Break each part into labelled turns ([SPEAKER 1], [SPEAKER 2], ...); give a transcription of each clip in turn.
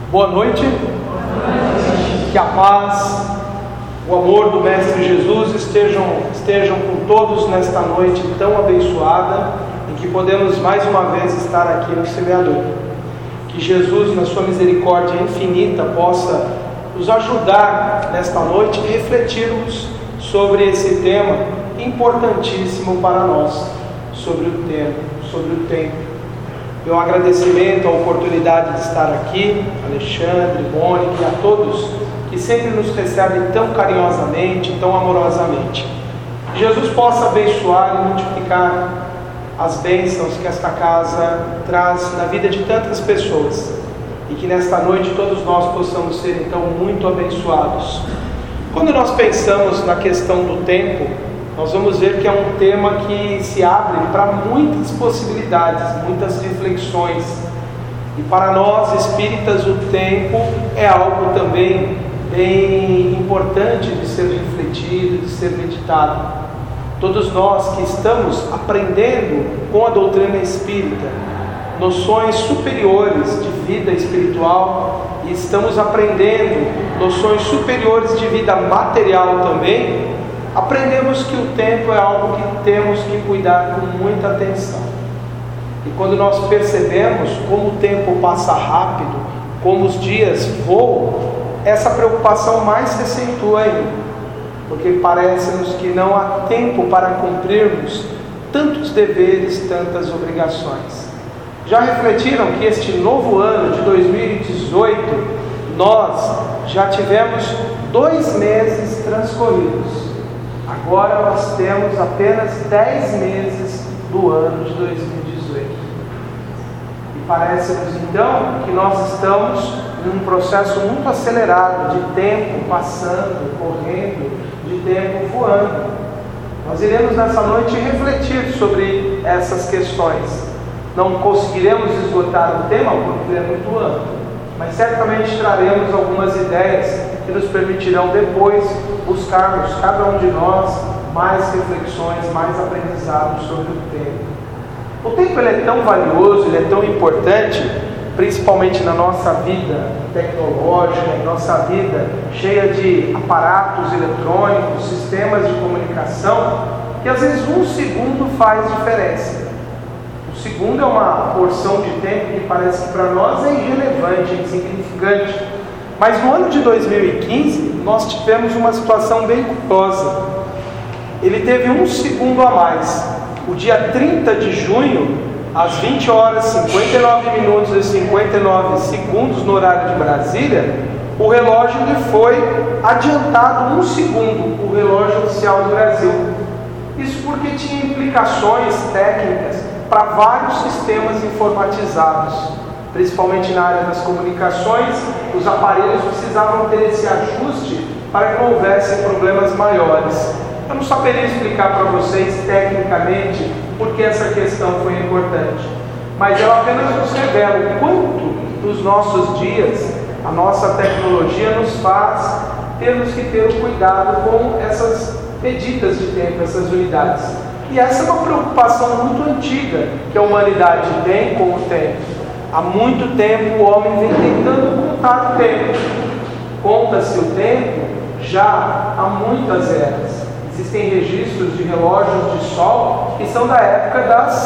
[SPEAKER 1] Boa noite. Que a paz, o amor do Mestre Jesus estejam com todos nesta noite tão abençoada, em que podemos mais uma vez estar aqui no Semeador. Que Jesus, na sua misericórdia infinita, possa nos ajudar nesta noite a refletirmos sobre esse tema importantíssimo para nós, sobre o tempo. Meu agradecimento à oportunidade de estar aqui, Alexandre, Mônica e a todos que sempre nos recebem tão carinhosamente, tão amorosamente. Que Jesus possa abençoar e multiplicar as bênçãos que esta casa traz na vida de tantas pessoas, e que nesta noite todos nós possamos ser então muito abençoados. Quando nós pensamos na questão do tempo, nós vamos ver que é um tema que se abre para muitas possibilidades, muitas reflexões. E para nós espíritas o tempo é algo também bem importante de ser refletido, de ser meditado. Todos nós que estamos aprendendo com a doutrina espírita noções superiores de vida espiritual, e estamos aprendendo noções superiores de vida material também, aprendemos que o tempo é algo que temos que cuidar com muita atenção. E quando nós percebemos como o tempo passa rápido, como os dias voam, essa preocupação mais se acentua ainda, porque parece-nos que não há tempo para cumprirmos tantos deveres, tantas obrigações. Já refletiram que este novo ano de 2018, nós já tivemos 2 meses transcorridos. Agora nós temos apenas 10 meses do ano de 2018. E parece-nos então que nós estamos num processo muito acelerado de tempo passando, correndo, de tempo voando. Nós iremos nessa noite refletir sobre essas questões. Não conseguiremos esgotar o tema porque ele é muito amplo, mas certamente traremos algumas ideias que nos permitirão depois buscarmos, cada um de nós, mais reflexões, mais aprendizados sobre o tempo. O tempo ele é tão valioso, ele é tão importante, principalmente na nossa vida tecnológica, em nossa vida cheia de aparatos eletrônicos, sistemas de comunicação, que às vezes 1 segundo faz diferença. O segundo é uma porção de tempo que parece que para nós é irrelevante, insignificante. Mas no ano de 2015, nós tivemos uma situação bem curiosa. Ele teve 1 segundo a mais. O dia 30 de junho, às 20 horas 59 minutos e 59 segundos no horário de Brasília, o relógio lhe foi adiantado 1 segundo, o relógio oficial do Brasil. Isso porque tinha implicações técnicas para vários sistemas informatizados, principalmente na área das comunicações. Os aparelhos precisavam ter esse ajuste para que não houvessem problemas maiores. Eu não saberia explicar para vocês tecnicamente por que essa questão foi importante, mas ela apenas nos revela o quanto nos nossos dias a nossa tecnologia nos faz termos que ter o cuidado com essas medidas de tempo, essas unidades. E essa é uma preocupação muito antiga que a humanidade tem com o tempo. Há muito tempo o homem vem tentando contar o tempo. Conta-se o tempo já há muitas eras. Existem registros de relógios de sol que são da época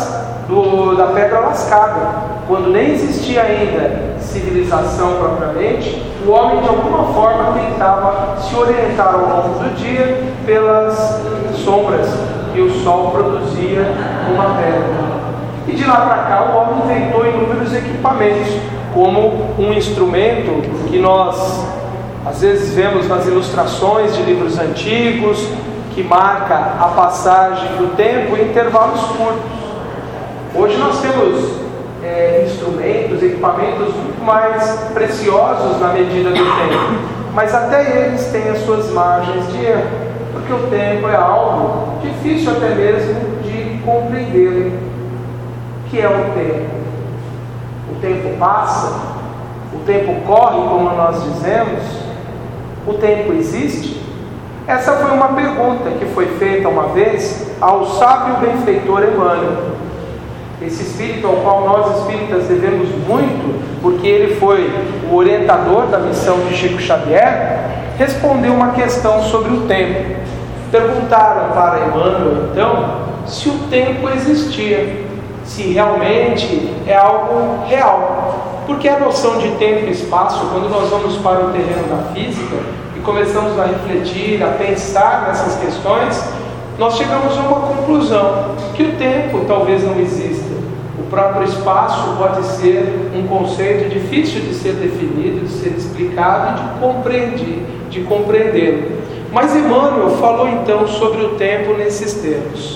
[SPEAKER 1] da pedra lascada, quando nem existia ainda civilização propriamente. O homem de alguma forma tentava se orientar ao longo do dia pelas sombras que o sol produzia numa pedra. E de lá para cá o homem inventou inúmeros equipamentos, como um instrumento que nós às vezes vemos nas ilustrações de livros antigos, que marca a passagem do tempo em intervalos curtos. Hoje nós temos instrumentos, equipamentos muito mais preciosos na medida do tempo, mas até eles têm as suas margens de erro, porque o tempo é algo difícil até mesmo de compreender. O que é o tempo? O tempo passa? O tempo corre, como nós dizemos? O tempo existe? Essa foi uma pergunta que foi feita uma vez ao sábio benfeitor Emmanuel. esse espírito ao qual nós espíritas devemos muito, porque ele foi o orientador da missão de Chico Xavier, respondeu uma questão sobre o tempo. Perguntaram para Emmanuel, então, se o tempo existia, se realmente é algo real. Porque a noção de tempo e espaço, quando nós vamos para o terreno da física e começamos a refletir, a pensar nessas questões, nós chegamos a uma conclusão, que o tempo talvez não exista. O próprio espaço pode ser um conceito difícil de ser definido, de ser explicado e de compreender. Mas Emmanuel falou então sobre o tempo nesses termos.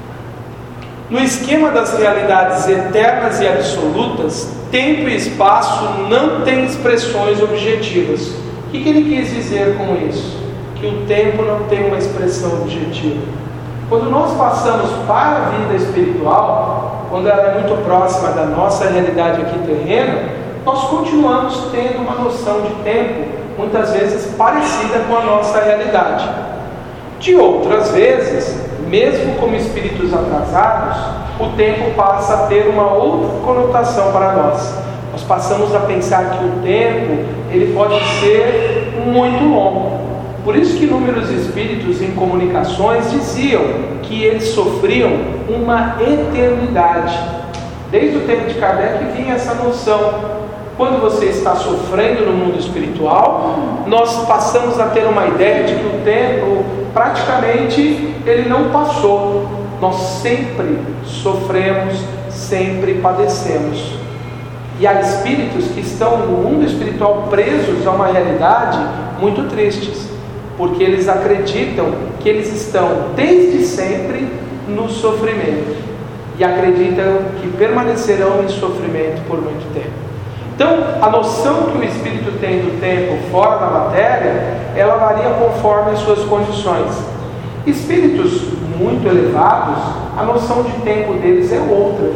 [SPEAKER 1] No esquema das realidades eternas e absolutas, tempo e espaço não têm expressões objetivas. O que ele quis dizer com isso? Que o tempo não tem uma expressão objetiva. Quando nós passamos para a vida espiritual, quando ela é muito próxima da nossa realidade aqui terrena, nós continuamos tendo uma noção de tempo, muitas vezes parecida com a nossa realidade. De outras vezes, mesmo como espíritos atrasados, o tempo passa a ter uma outra conotação para nós. Nós passamos a pensar que o tempo ele pode ser muito longo. Por isso que inúmeros espíritos em comunicações diziam que eles sofriam uma eternidade. Desde o tempo de Kardec vinha essa noção. Quando você está sofrendo no mundo espiritual, nós passamos a ter uma ideia de que o tempo praticamente ele não passou. Nós sempre sofremos, sempre padecemos. E há espíritos que estão no mundo espiritual presos a uma realidade muito tristes, porque eles acreditam que eles estão desde sempre no sofrimento e acreditam que permanecerão em sofrimento por muito tempo. Então, a noção que o espírito tem do tempo fora da matéria, ela varia conforme as suas condições. Espíritos muito elevados, a noção de tempo deles é outra.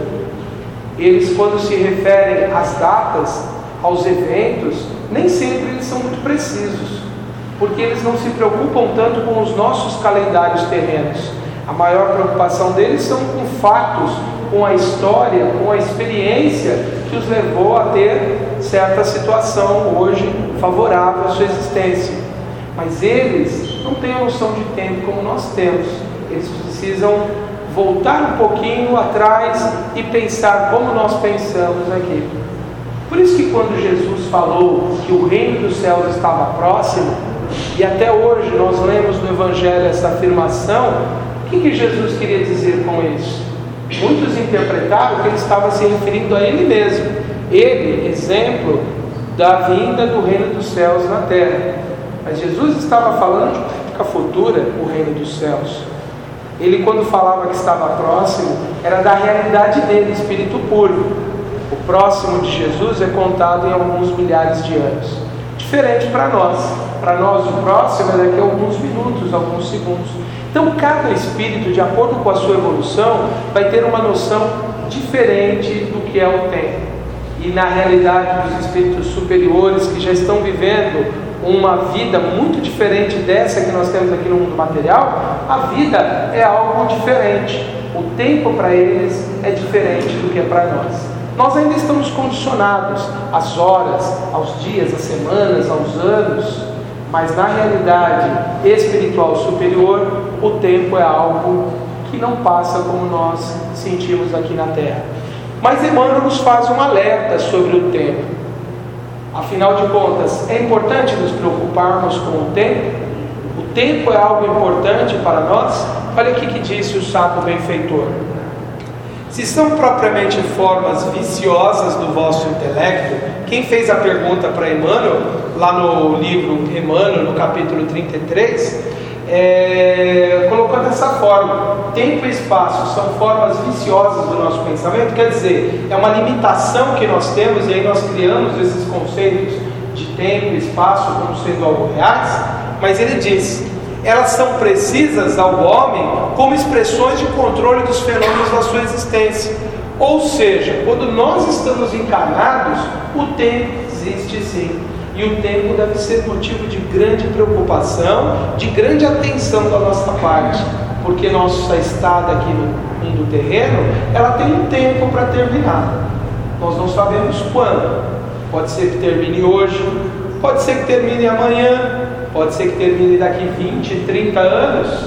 [SPEAKER 1] Eles, quando se referem às datas, aos eventos, nem sempre eles são muito precisos, porque eles não se preocupam tanto com os nossos calendários terrenos. A maior preocupação deles são com fatos, com a história, com a experiência que os levou a ter certa situação hoje favorável à sua existência. Mas eles não têm a noção de tempo como nós temos. Eles precisam voltar um pouquinho atrás e pensar como nós pensamos aqui. Por isso que quando Jesus falou que o reino dos céus estava próximo, e até hoje nós lemos no Evangelho essa afirmação, o que Jesus queria dizer com isso? Muitos interpretaram que ele estava se referindo a ele mesmo. Ele, exemplo da vinda do reino dos céus na terra. Mas Jesus estava falando de uma época futura, o reino dos céus. Ele, quando falava que estava próximo, era da realidade dele, espírito puro. O próximo de Jesus é contado em alguns milhares de anos. Diferente para nós. Para nós, o próximo é daqui a alguns minutos, alguns segundos. Então, cada espírito, de acordo com a sua evolução, vai ter uma noção diferente do que é o tempo. E na realidade dos espíritos superiores, que já estão vivendo uma vida muito diferente dessa que nós temos aqui no mundo material, a vida é algo diferente. O tempo para eles é diferente do que é para nós. Nós ainda estamos condicionados às horas, aos dias, às semanas, aos anos, mas na realidade espiritual superior, o tempo é algo que não passa como nós sentimos aqui na Terra. Mas Emmanuel nos faz um alerta sobre o tempo. Afinal de contas, é importante nos preocuparmos com o tempo? O tempo é algo importante para nós? Olha o que disse o sábio benfeitor. Se são propriamente formas viciosas do vosso intelecto, quem fez a pergunta para Emmanuel, lá no livro Emmanuel, no capítulo 33, colocou dessa forma: tempo e espaço são formas viciosas do nosso pensamento, quer dizer, é uma limitação que nós temos, e aí nós criamos esses conceitos de tempo e espaço como sendo algo reais. Mas ele diz: elas são precisas ao homem como expressões de controle dos fenômenos da sua existência. Ou seja, quando nós estamos encarnados, o tempo existe sim. E o tempo deve ser motivo de grande preocupação, de grande atenção da nossa parte. porque nossa estada aqui no mundo terreno, ela tem um tempo para terminar. Nós não sabemos quando. Pode ser que termine hoje, pode ser que termine amanhã, pode ser que termine daqui 20, 30 anos.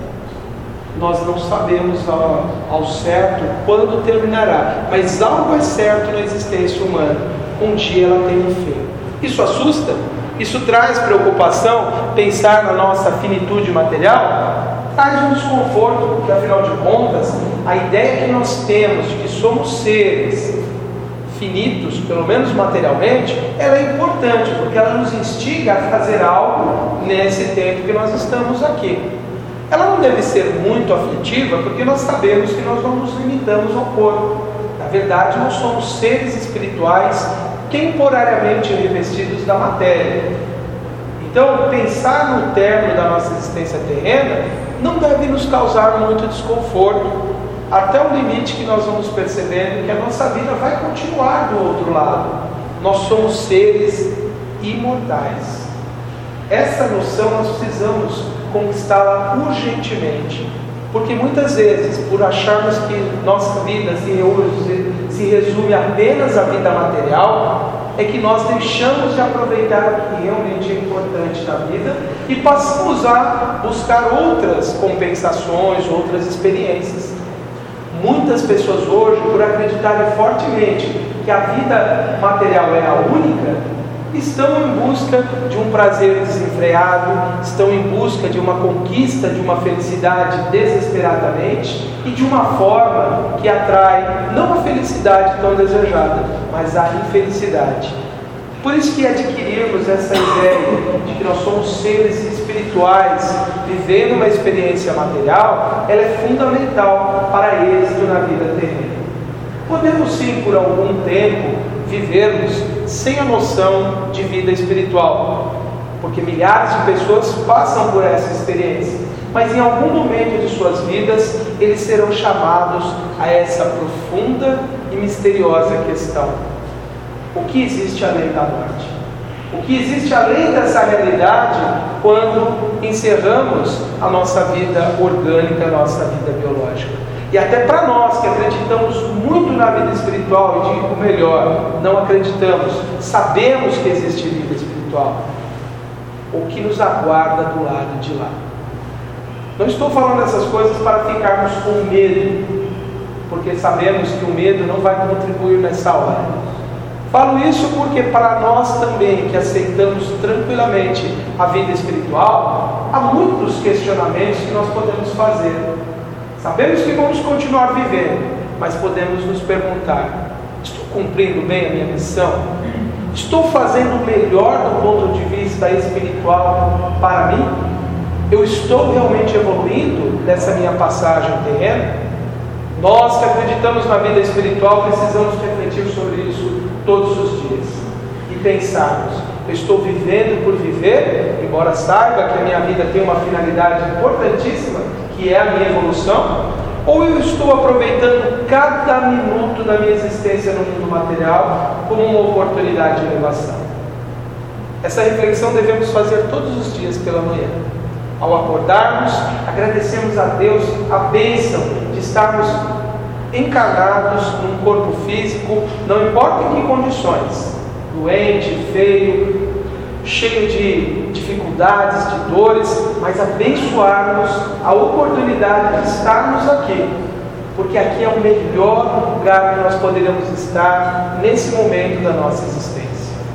[SPEAKER 1] Nós não sabemos ao certo quando terminará, mas algo é certo na existência humana: um dia ela tem um fim. Isso assusta? Isso traz preocupação? Pensar na nossa finitude material? Traz um desconforto, porque afinal de contas, a ideia que nós temos de que somos seres finitos, pelo menos materialmente, ela é importante, porque ela nos instiga a fazer algo nesse tempo que nós estamos aqui. Ela não deve ser muito aflitiva, porque nós sabemos que nós não nos limitamos ao corpo. Na verdade, nós somos seres espirituais temporariamente revestidos da matéria. Então, pensar no término da nossa existência terrena não deve nos causar muito desconforto, até o limite que nós vamos percebendo que a nossa vida vai continuar do outro lado. Nós somos seres imortais. Essa noção nós precisamos conquistá-la urgentemente, porque muitas vezes, por acharmos que nossa vida se resume apenas à vida material, é que nós deixamos de aproveitar o que realmente é importante na vida e passamos a buscar outras compensações, outras experiências. Muitas pessoas hoje, por acreditarem fortemente que a vida material é a única, estão em busca de um prazer desenfreado, estão em busca de uma conquista, de uma felicidade desesperadamente e de uma forma que atrai não a felicidade tão desejada, mas a infelicidade. Por isso que adquirirmos essa ideia de que nós somos seres espirituais vivendo uma experiência material, ela é fundamental para êxito na vida terrena. Podemos sim, por algum tempo, vivermos sem a noção de vida espiritual, porque milhares de pessoas passam por essa experiência, mas em algum momento de suas vidas eles serão chamados a essa profunda e misteriosa questão: o que existe além da morte? O que existe além dessa realidade quando encerramos a nossa vida orgânica, a nossa vida biológica? E até para nós que acreditamos muito na vida espiritual, e digo melhor, não acreditamos, sabemos que existe vida espiritual, o que nos aguarda do lado de lá? Não estou falando essas coisas para ficarmos com medo, porque sabemos que o medo não vai contribuir nessa hora. Falo isso porque para nós também, que aceitamos tranquilamente a vida espiritual, há muitos questionamentos que nós podemos fazer. Sabemos que vamos continuar vivendo, mas podemos nos perguntar: estou cumprindo bem a minha missão? Estou fazendo o melhor do ponto de vista espiritual para mim? Eu estou realmente evoluindo nessa minha passagem terrena? Nós que acreditamos na vida espiritual precisamos refletir sobre isso todos os dias e pensarmos: eu estou vivendo por viver, embora saiba que a minha vida tem uma finalidade importantíssima, que é a minha evolução, ou eu estou aproveitando cada minuto da minha existência no mundo material como uma oportunidade de elevação? Essa reflexão devemos fazer todos os dias pela manhã. Ao acordarmos, agradecemos a Deus a bênção de estarmos encarnados num corpo físico, não importa em que condições, doente, feio, cheio de dificuldades, de dores, mas abençoarmos a oportunidade de estarmos aqui, porque aqui é o melhor lugar que nós poderemos estar nesse momento da nossa existência.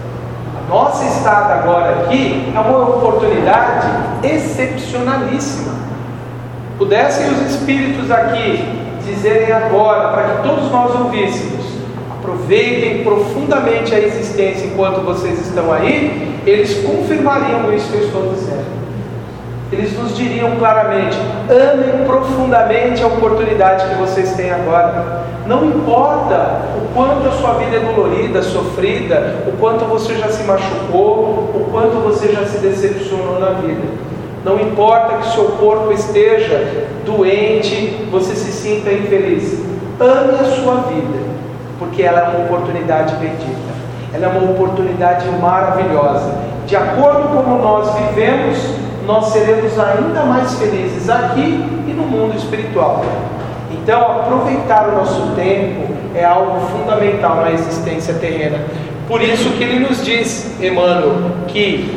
[SPEAKER 1] A nossa estada agora aqui é uma oportunidade excepcionalíssima. Pudessem os espíritos aqui dizerem agora, para que todos nós ouvíssemos: aproveitem profundamente a existência enquanto vocês estão aí, eles confirmariam isso que eu estou dizendo. Eles nos diriam claramente: amem profundamente a oportunidade que vocês têm agora. Não importa o quanto a sua vida é dolorida, sofrida, o quanto você já se machucou, o quanto você já se decepcionou na vida. Não importa que seu corpo esteja doente, você se sinta infeliz. Ame a sua vida, porque ela é uma oportunidade bendita. Ela é uma oportunidade maravilhosa. De acordo com como nós vivemos, nós seremos ainda mais felizes aqui e no mundo espiritual. Então, aproveitar o nosso tempo é algo fundamental na existência terrena. Por isso que ele nos diz, Emmanuel, que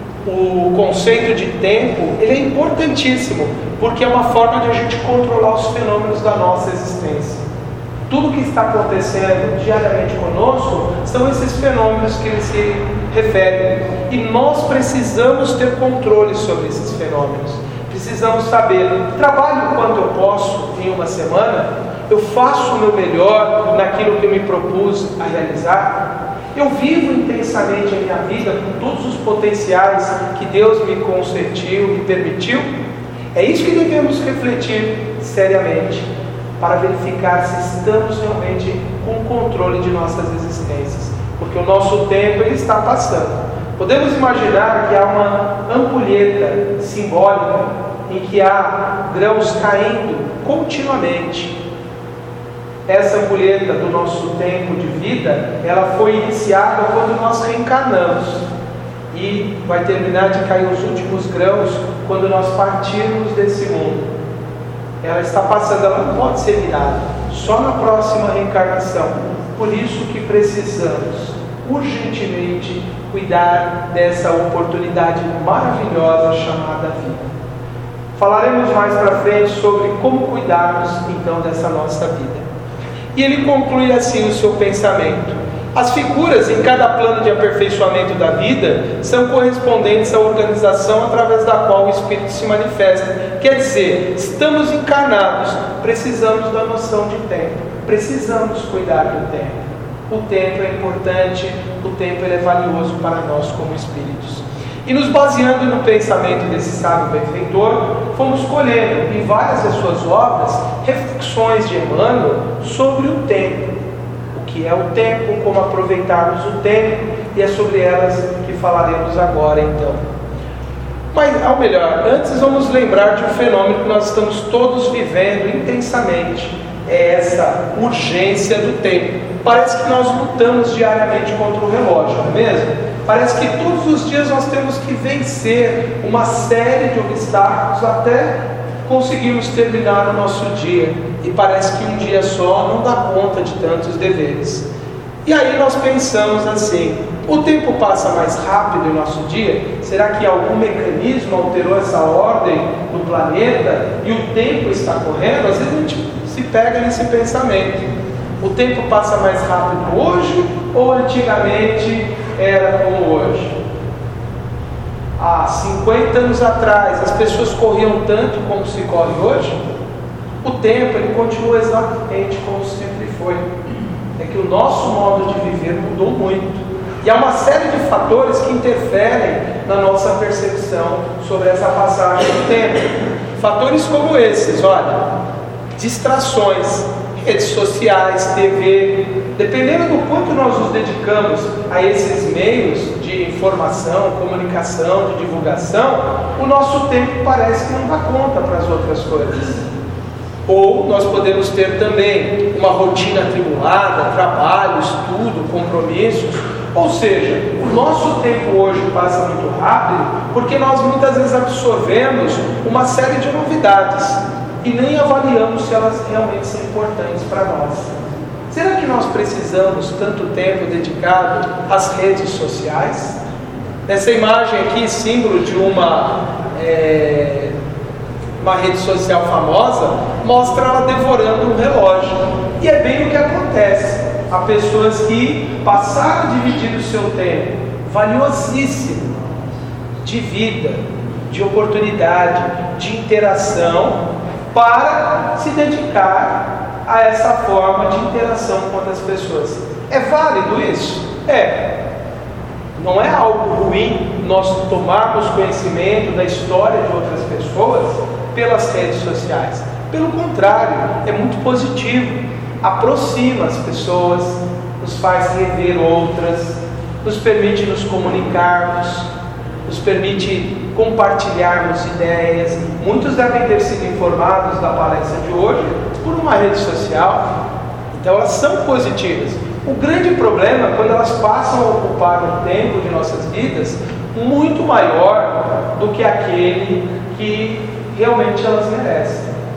[SPEAKER 1] o conceito de tempo ele é importantíssimo, porque é uma forma de a gente controlar os fenômenos da nossa existência. Tudo que está acontecendo diariamente conosco são esses fenômenos que ele se refere. E nós precisamos ter controle sobre esses fenômenos. Precisamos saber, trabalho quanto eu posso em uma semana, eu faço o meu melhor naquilo que eu me propus a realizar, eu vivo intensamente a minha vida com todos os potenciais que Deus me concedeu, me permitiu. É isso que devemos refletir seriamente, para verificar se estamos realmente com controle de nossas existências, porque o nosso tempo ele está passando. Podemos imaginar que há uma ampulheta simbólica em que há grãos caindo continuamente. Essa ampulheta do nosso tempo de vida, ela foi iniciada quando nós reencarnamos e vai terminar de cair os últimos grãos quando nós partirmos desse mundo. Ela está passando, ela não pode ser virada, só na próxima reencarnação. Por isso que precisamos urgentemente cuidar dessa oportunidade maravilhosa chamada vida. Falaremos mais para frente sobre como cuidarmos então dessa nossa vida. E ele conclui assim o seu pensamento: as figuras em cada plano de aperfeiçoamento da vida são correspondentes à organização através da qual o Espírito se manifesta. Quer dizer, estamos encarnados, precisamos da noção de tempo, precisamos cuidar do tempo. O tempo é importante, o tempo é valioso para nós como espíritos. E nos baseando no pensamento desse sábio benfeitor, fomos colhendo em várias das suas obras reflexões de Emmanuel sobre o tempo. O que é o tempo, como aproveitarmos o tempo, e é sobre elas que falaremos agora então. Mas, ao melhor, antes vamos lembrar de um fenômeno que nós estamos todos vivendo intensamente. É essa urgência do tempo. Parece que nós lutamos diariamente contra o relógio, não é mesmo? Parece que todos os dias nós temos que vencer uma série de obstáculos até conseguirmos terminar o nosso dia. E parece que um dia só não dá conta de tantos deveres. E aí nós pensamos assim: o tempo passa mais rápido em nosso dia? Será que algum mecanismo alterou essa ordem do planeta e o tempo está correndo? Às vezes a gente se pega nesse pensamento. O tempo passa mais rápido hoje ou antigamente era como hoje? Há 50 anos atrás as pessoas corriam tanto como se corre hoje? O tempo ele continua exatamente como sempre foi. É que o nosso modo de viver mudou muito. E há uma série de fatores que interferem na nossa percepção sobre essa passagem do tempo. Fatores como esses, olha: distrações, redes sociais, TV. Dependendo do quanto nós nos dedicamos a esses meios de informação, comunicação, de divulgação, o nosso tempo parece que não dá conta para as outras coisas. Ou nós podemos ter também uma rotina atribulada, trabalho, estudo, compromissos. Ou seja, o nosso tempo hoje passa muito rápido porque nós muitas vezes absorvemos uma série de novidades e nem avaliamos se elas realmente são importantes para nós. Será que nós precisamos tanto tempo dedicado às redes sociais? Nessa imagem aqui, símbolo de uma rede social famosa, mostra ela devorando um relógio. E é bem o que acontece. Há pessoas que passaram a dividir o seu tempo valiosíssimo de vida, de oportunidade, de interação, para se dedicar a essa forma de interação com outras pessoas. É válido isso? É. Não é algo ruim nós tomarmos conhecimento da história de outras pessoas pelas redes sociais. Pelo contrário, é muito positivo. Aproxima as pessoas, nos faz rever outras, nos permite nos comunicarmos, nos permite compartilharmos ideias. Muitos devem ter sido informados da palestra de hoje por uma rede social. Então elas são positivas. O grande problema é quando elas passam a ocupar um tempo de nossas vidas muito maior do que aquele que realmente elas merecem.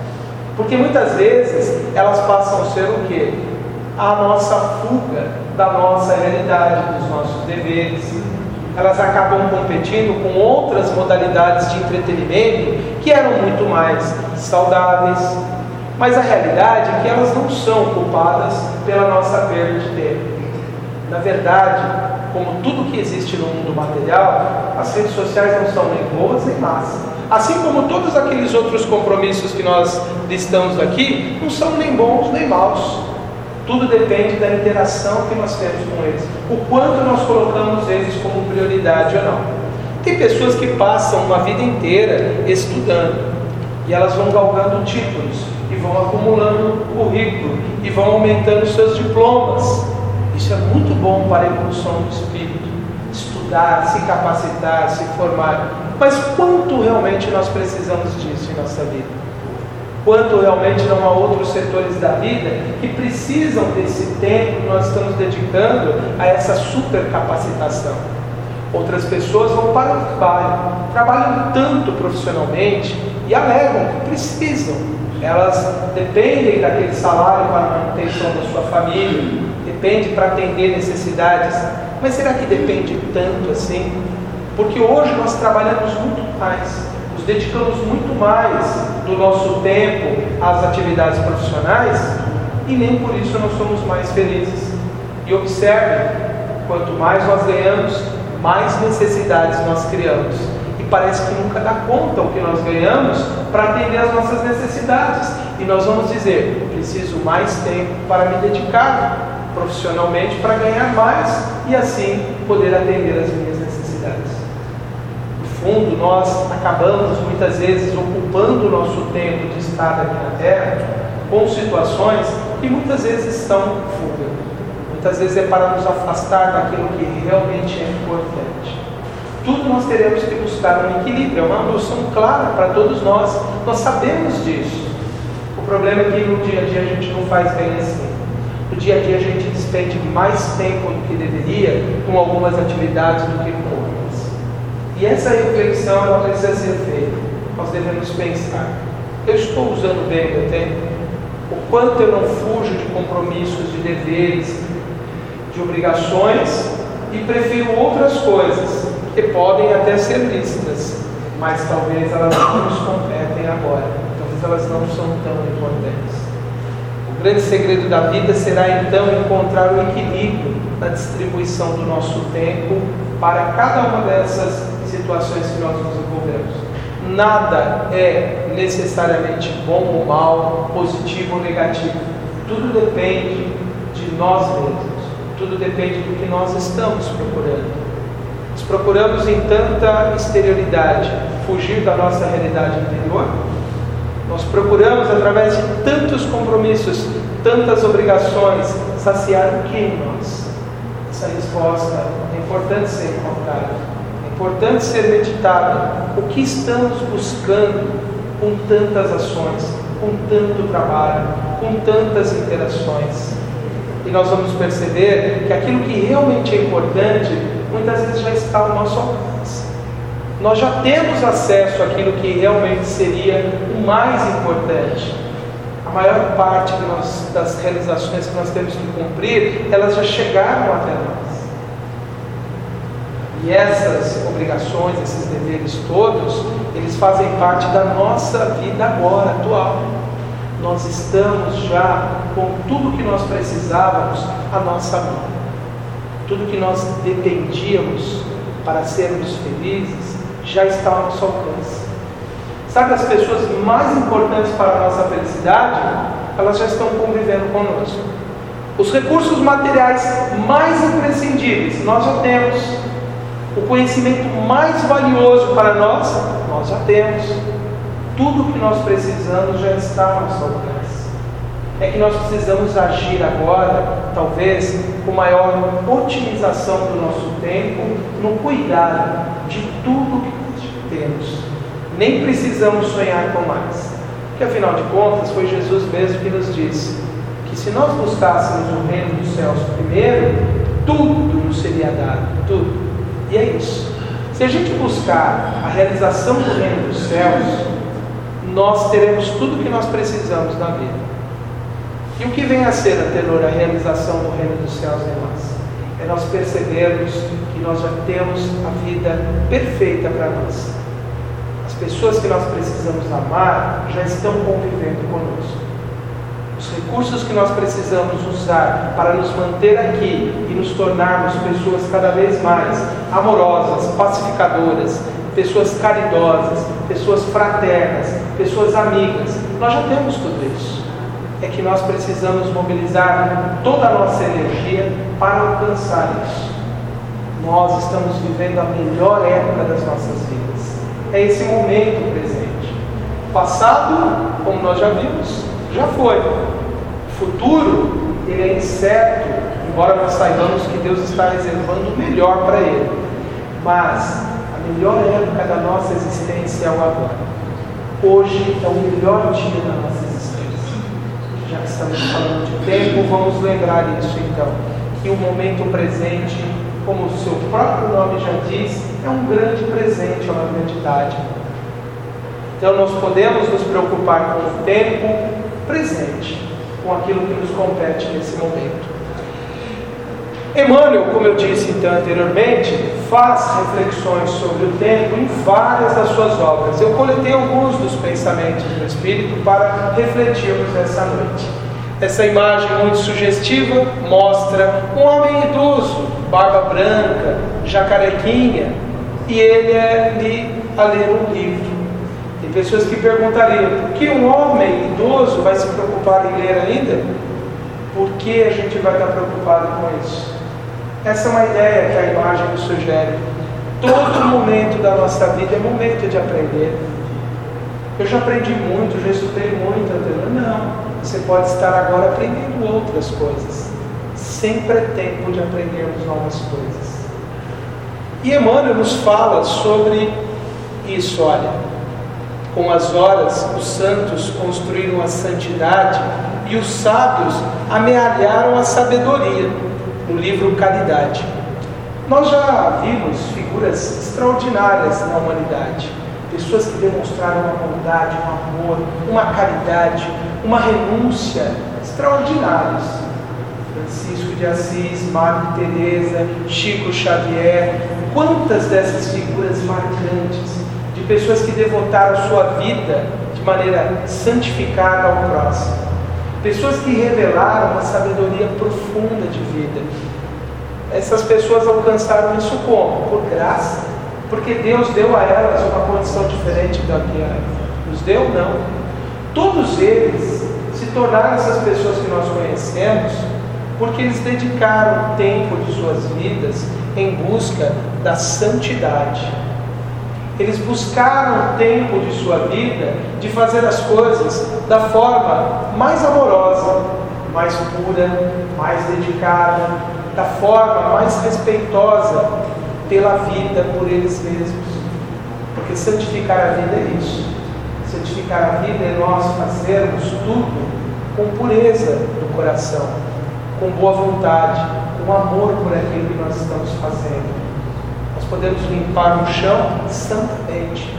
[SPEAKER 1] Porque muitas vezes elas passam a ser o quê? A nossa fuga da nossa realidade, dos nossos deveres. Elas acabam competindo com outras modalidades de entretenimento que eram muito mais saudáveis. Mas a realidade é que elas não são culpadas pela nossa perda de tempo. Na verdade, como tudo que existe no mundo material, as redes sociais não são nem boas nem más. Assim como todos aqueles outros compromissos que nós listamos aqui, não são nem bons nem maus. Tudo depende da interação que nós temos com eles. O quanto nós colocamos eles como prioridade ou não. Tem pessoas que passam uma vida inteira estudando. E elas vão galgando títulos. E vão acumulando currículo. E vão aumentando seus diplomas. Isso é muito bom para a evolução do espírito. Estudar, se capacitar, se formar. Mas quanto realmente nós precisamos disso em nossa vida? Quanto realmente não há outros setores da vida que precisam desse tempo que nós estamos dedicando a essa super capacitação? Outras pessoas vão para o trabalho, trabalham tanto profissionalmente e alegam que precisam. Elas dependem daquele salário para a manutenção da sua família, depende para atender necessidades. Mas será que depende tanto assim? Porque hoje nós trabalhamos muito mais, nos dedicamos muito mais do nosso tempo às atividades profissionais e nem por isso nós somos mais felizes. E observe, quanto mais nós ganhamos, mais necessidades nós criamos. E parece que nunca dá conta o que nós ganhamos para atender às nossas necessidades. E nós vamos dizer, preciso mais tempo para me dedicar profissionalmente para ganhar mais e assim poder atender às minhas necessidades. No fundo, nós acabamos muitas vezes ocupando o nosso tempo de estar aqui na Terra com situações que muitas vezes são fuga. Muitas vezes é para nos afastar daquilo que realmente é importante. Tudo nós teremos que buscar um equilíbrio, é uma noção clara para todos nós. Nós sabemos disso. O problema é que no dia a dia a gente não faz bem assim. No dia a dia a gente despende mais tempo do que deveria com algumas atividades do que com outras. E essa reflexão ela precisa ser feita. Nós devemos pensar: eu estou usando bem o meu tempo? O quanto eu não fujo de compromissos, de deveres, de obrigações e prefiro outras coisas que podem até ser lícitas, mas talvez elas não nos competem agora. Talvez elas não são tão importantes. O grande segredo da vida será então encontrar o equilíbrio na distribuição do nosso tempo para cada uma dessas situações que nós nos envolvemos. Nada é necessariamente bom ou mal, positivo ou negativo. Tudo depende de nós mesmos. Tudo depende do que nós estamos procurando. Nós procuramos em tanta exterioridade fugir da nossa realidade interior. Nós procuramos, através de tantos compromissos, tantas obrigações, saciar o que em nós? Essa resposta é importante ser encontrada, é importante ser meditada. O que estamos buscando com tantas ações, com tanto trabalho, com tantas interações? E nós vamos perceber que aquilo que realmente é importante, muitas vezes já está ao nosso alcance. Nós já temos acesso àquilo que realmente seria o mais importante. A maior parte das realizações que nós temos que cumprir, elas já chegaram até nós. E essas obrigações, esses deveres todos, eles fazem parte da nossa vida agora, atual. Nós estamos já com tudo que nós precisávamos à nossa mão. Tudo que nós dependíamos para sermos felizes já está ao nosso alcance. Sabe, as pessoas mais importantes para a nossa felicidade, elas já estão convivendo conosco. Os recursos materiais mais imprescindíveis, nós já temos. O conhecimento mais valioso para nós já temos. Tudo que nós precisamos já está ao nosso alcance. É que nós precisamos agir agora, talvez, com maior otimização do nosso tempo, no cuidado de tudo que temos. Nem precisamos sonhar com mais. Porque, afinal de contas, foi Jesus mesmo que nos disse que se nós buscássemos o reino dos céus primeiro, tudo nos seria dado, tudo. E é isso. Se a gente buscar a realização do reino dos céus, nós teremos tudo o que nós precisamos na vida. E o que vem a ser anterior à realização do reino dos céus em nós? É nós percebermos que nós já temos a vida perfeita para nós. As pessoas que nós precisamos amar já estão convivendo conosco. Os recursos que nós precisamos usar para nos manter aqui e nos tornarmos pessoas cada vez mais amorosas, pacificadoras, pessoas caridosas, pessoas fraternas, pessoas amigas, nós já temos tudo isso. É que nós precisamos mobilizar toda a nossa energia para alcançar isso. Nós estamos vivendo a melhor época das nossas vidas. É esse momento presente. O passado, como nós já vimos, já foi. O futuro, ele é incerto, embora nós saibamos que Deus está reservando o melhor para ele. Mas a melhor época da nossa existência é o agora. Hoje é o melhor dia da nossa existência. Já que estamos falando de tempo, vamos lembrar isso então. Que o momento presente, como o seu próprio nome já diz, é um grande presente, é uma grande dádiva. Então nós podemos nos preocupar com o tempo presente, com aquilo que nos compete nesse momento. Emmanuel, como eu disse então anteriormente, faz reflexões sobre o tempo em várias das suas obras. Eu coletei alguns dos pensamentos do Espírito para refletirmos essa noite. Essa imagem muito sugestiva mostra um homem idoso, barba branca, jacarequinha, e ele é ali a ler um livro. Tem pessoas que perguntariam: por que um homem idoso vai se preocupar em ler ainda? Por que a gente vai estar preocupado com isso? Essa é uma ideia que a imagem nos sugere. Todo momento da nossa vida é momento de aprender. Eu já aprendi muito, já estudei muito. Não, você pode estar agora aprendendo outras coisas. Sempre é tempo de aprendermos novas coisas. E Emmanuel nos fala sobre isso, olha. Com as horas, os santos construíram a santidade e os sábios amealharam a sabedoria, no livro Caridade. Nós já vimos figuras extraordinárias na humanidade, pessoas que demonstraram uma bondade, um amor, uma caridade, uma renúncia extraordinários. Francisco de Assis, Madre Teresa, Chico Xavier, quantas dessas figuras marcantes, de pessoas que devotaram sua vida de maneira santificada ao próximo. Pessoas que revelaram uma sabedoria profunda de vida. Essas pessoas alcançaram isso como? Por graça. Porque Deus deu a elas uma condição diferente da que nos deu? Não. Todos eles se tornaram essas pessoas que nós conhecemos porque eles dedicaram o tempo de suas vidas em busca da santidade. Eles buscaram o tempo de sua vida de fazer as coisas da forma mais amorosa, mais pura, mais dedicada, da forma mais respeitosa pela vida, por eles mesmos. Porque santificar a vida é isso. Santificar a vida é nós fazermos tudo com pureza do coração, com boa vontade, com amor por aquilo que nós estamos fazendo. Nós podemos limpar o chão santamente,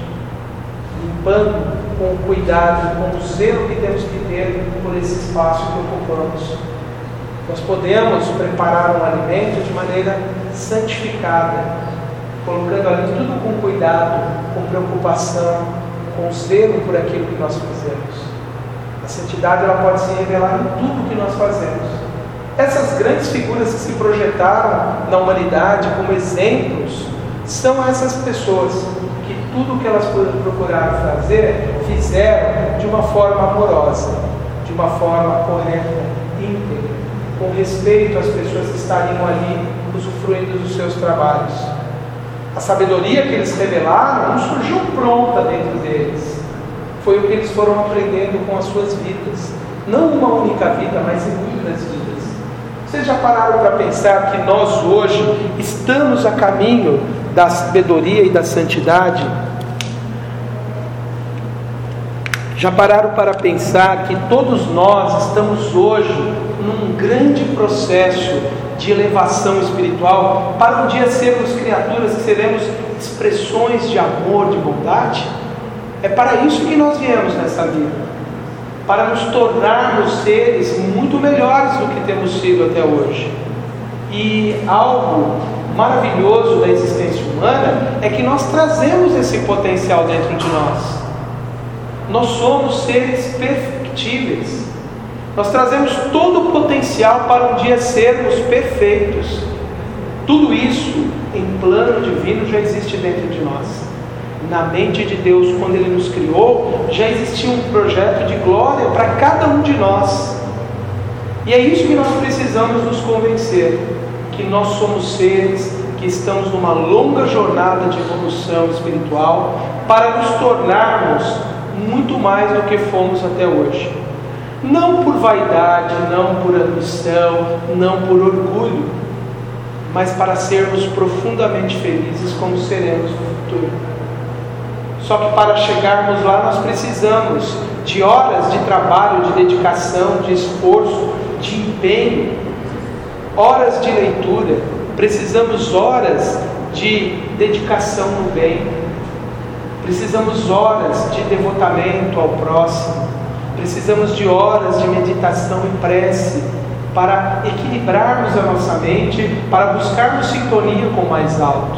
[SPEAKER 1] limpando com o cuidado, com o zelo que temos que ter por esse espaço que ocupamos. Nós podemos preparar um alimento de maneira santificada, colocando ali tudo com cuidado, com preocupação, com zelo por aquilo que nós fazemos. A santidade ela pode se revelar em tudo que nós fazemos. Essas grandes figuras que se projetaram na humanidade como exemplos são essas pessoas que tudo que elas procuraram fazer, fizeram de uma forma amorosa, de uma forma correta, íntegra, com respeito às pessoas que estariam ali usufruindo dos seus trabalhos. A sabedoria que eles revelaram não surgiu pronta dentro deles. Foi o que eles foram aprendendo com as suas vidas. Não uma única vida, mas em muitas vidas. Vocês já pararam para pensar que nós hoje estamos a caminho da sabedoria e da santidade? Já pararam para pensar que todos nós estamos hoje num grande processo de elevação espiritual para um dia sermos criaturas que seremos expressões de amor, de bondade? É para isso que nós viemos nessa vida, para nos tornarmos seres muito melhores do que temos sido até hoje. E algo maravilhoso da existência humana é que nós trazemos esse potencial dentro de nós. Nós somos seres perfectíveis. Nós trazemos todo o potencial para um dia sermos perfeitos. Tudo isso em plano divino já existe dentro de nós. Na mente de Deus, quando Ele nos criou, já existia um projeto de glória para cada um de nós. E é isso que nós precisamos nos convencer, que nós somos seres que estamos numa longa jornada de evolução espiritual para nos tornarmos muito mais do que fomos até hoje. Não por vaidade, não por ambição, não por orgulho, mas para sermos profundamente felizes como seremos no futuro. Só que para chegarmos lá nós precisamos de horas de trabalho, de dedicação, de esforço, de empenho, horas de leitura, precisamos horas de dedicação no bem, precisamos horas de devotamento ao próximo, precisamos de horas de meditação e prece para equilibrarmos a nossa mente, para buscarmos sintonia com o mais alto.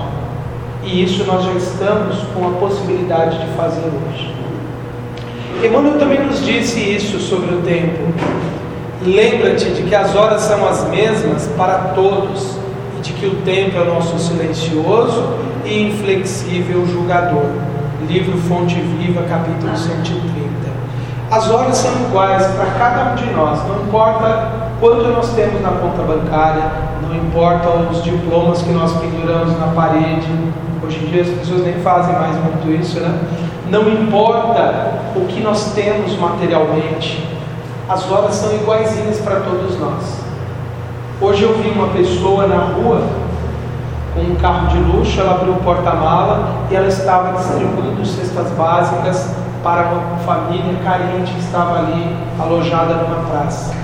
[SPEAKER 1] E isso nós já estamos com a possibilidade de fazer hoje. Emmanuel também nos disse isso sobre o tempo. Lembra-te de que as horas são as mesmas para todos e de que o tempo é o nosso silencioso e inflexível julgador. Livro Fonte Viva, capítulo 130. As horas são iguais para cada um de nós, não importa quanto nós temos na conta bancária, não importa os diplomas que nós penduramos na parede. Hoje em dia as pessoas nem fazem mais muito isso, né? Não importa o que nós temos materialmente, as horas são iguaizinhas para todos nós. Hoje eu vi uma pessoa na rua com um carro de luxo, ela abriu o porta-mala e ela estava distribuindo cestas básicas para uma família carente que estava ali alojada numa praça.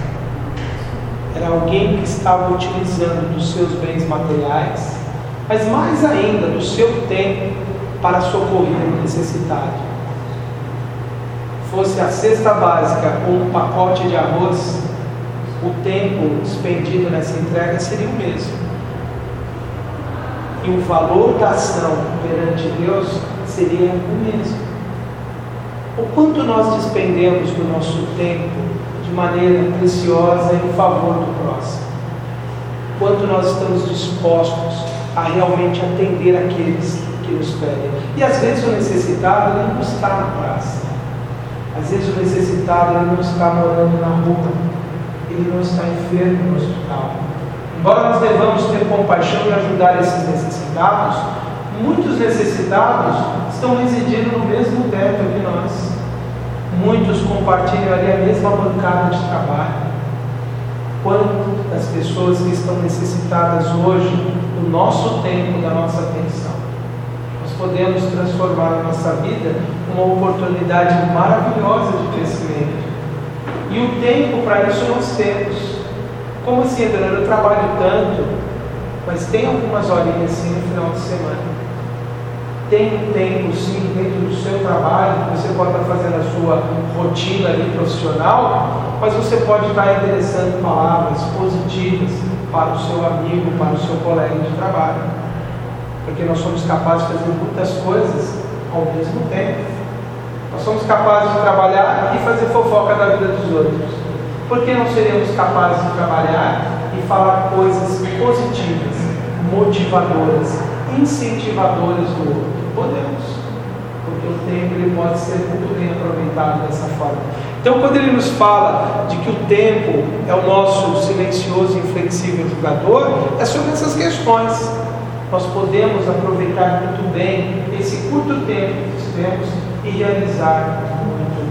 [SPEAKER 1] Era alguém que estava utilizando dos seus bens materiais, mas mais ainda do seu tempo para socorrer o necessitado. Fosse a cesta básica ou um pacote de arroz, o tempo expendido nessa entrega seria o mesmo. E o valor da ação perante Deus seria o mesmo. O quanto nós despendemos do nosso tempo de maneira preciosa em favor do próximo? Quanto nós estamos dispostos a realmente atender aqueles que nos pedem? E às vezes o necessitado ele não está na praça. Às vezes o necessitado ele não está morando na rua. Ele não está enfermo no hospital. Embora nós devamos ter compaixão e ajudar esses necessitados, muitos necessitados estão residindo no mesmo teto que nós. Muitos compartilham ali a mesma bancada de trabalho. Quantas pessoas que estão necessitadas hoje do nosso tempo, da nossa atenção. Nós podemos transformar a nossa vida numa oportunidade maravilhosa de crescimento. E o tempo para isso nós temos. Como assim, Adriano? Eu trabalho tanto, mas tem algumas horinhas sim no final de semana. Tem um tempo sim dentro do seu trabalho, que você pode estar fazendo a sua rotina ali profissional, mas você pode estar endereçando palavras positivas para o seu amigo, para o seu colega de trabalho. Porque nós somos capazes de fazer muitas coisas ao mesmo tempo. Nós somos capazes de trabalhar e fazer fofoca da vida dos outros. Por que não seríamos capazes de trabalhar e falar coisas positivas, motivadoras, incentivadoras do outro? Podemos, porque o tempo ele pode ser muito bem aproveitado dessa forma. Então, quando ele nos fala de que o tempo é o nosso silencioso e inflexível julgador, é sobre essas questões. Nós podemos aproveitar muito bem esse curto tempo que temos e realizar muito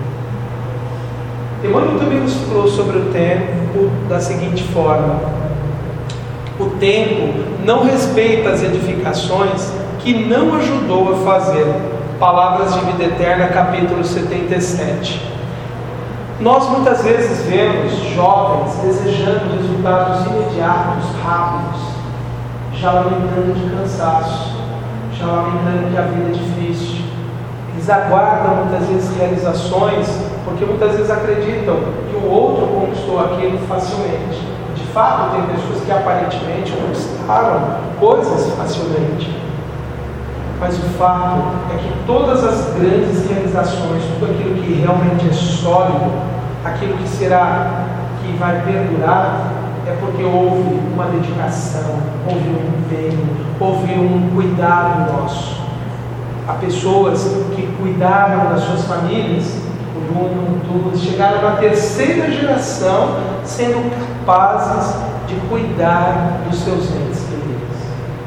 [SPEAKER 1] bem. Emmanuel também nos falou sobre o tempo da seguinte forma: o tempo não respeita as edificações que não ajudou a fazer. Palavras de Vida Eterna, capítulo 77. Nós muitas vezes vemos jovens desejando resultados imediatos, rápidos, já lamentando de cansaço, já lamentando que a vida é difícil, Eles aguardam muitas vezes realizações, porque muitas vezes acreditam que o outro conquistou aquilo facilmente. De fato, tem pessoas que aparentemente conquistaram coisas facilmente. Mas o fato é que todas as grandes realizações, tudo aquilo que realmente é sólido, aquilo que vai perdurar, é porque houve uma dedicação, houve um empenho, houve um cuidado nosso. Há pessoas que cuidaram das suas famílias, por uma, duas, chegaram na terceira geração sendo capazes de cuidar dos seus entes queridos.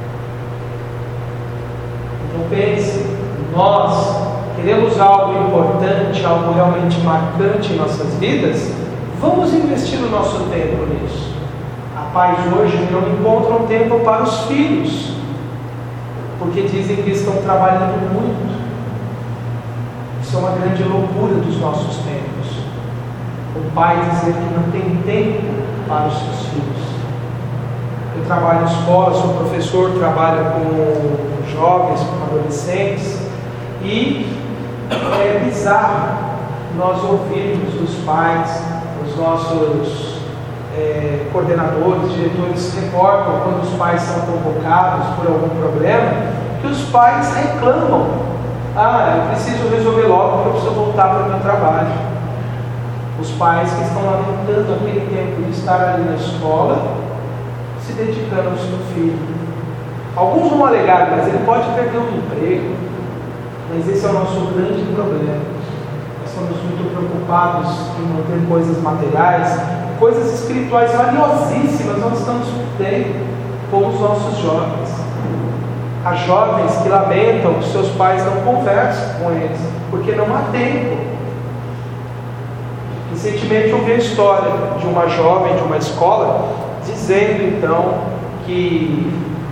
[SPEAKER 1] Então pense, nós queremos algo importante, algo realmente marcante em nossas vidas, vamos investir o nosso tempo nisso. Há pais hoje não encontram tempo para os filhos, porque dizem que estão trabalhando muito. Isso é uma grande loucura dos nossos tempos. O pai dizer que não tem tempo para os seus filhos. Eu trabalho em escola, sou professor, trabalho com jovens, com adolescentes, e é bizarro nós ouvirmos dos pais, os nossos coordenadores, diretores reportam quando os pais são convocados por algum problema, que os pais reclamam: eu preciso resolver logo porque eu preciso voltar para o meu trabalho. Os pais que estão lamentando aquele tempo de estar ali na escola, se dedicando ao seu filho. Alguns vão alegar, mas ele pode perder o emprego. Mas esse é o nosso grande problema. Nós estamos muito preocupados em manter coisas materiais, coisas espirituais valiosíssimas nós estamos tendo com os nossos jovens. Há jovens que lamentam que seus pais não conversam com eles, porque não há tempo. Recentemente eu vi a história de uma jovem de uma escola, dizendo então que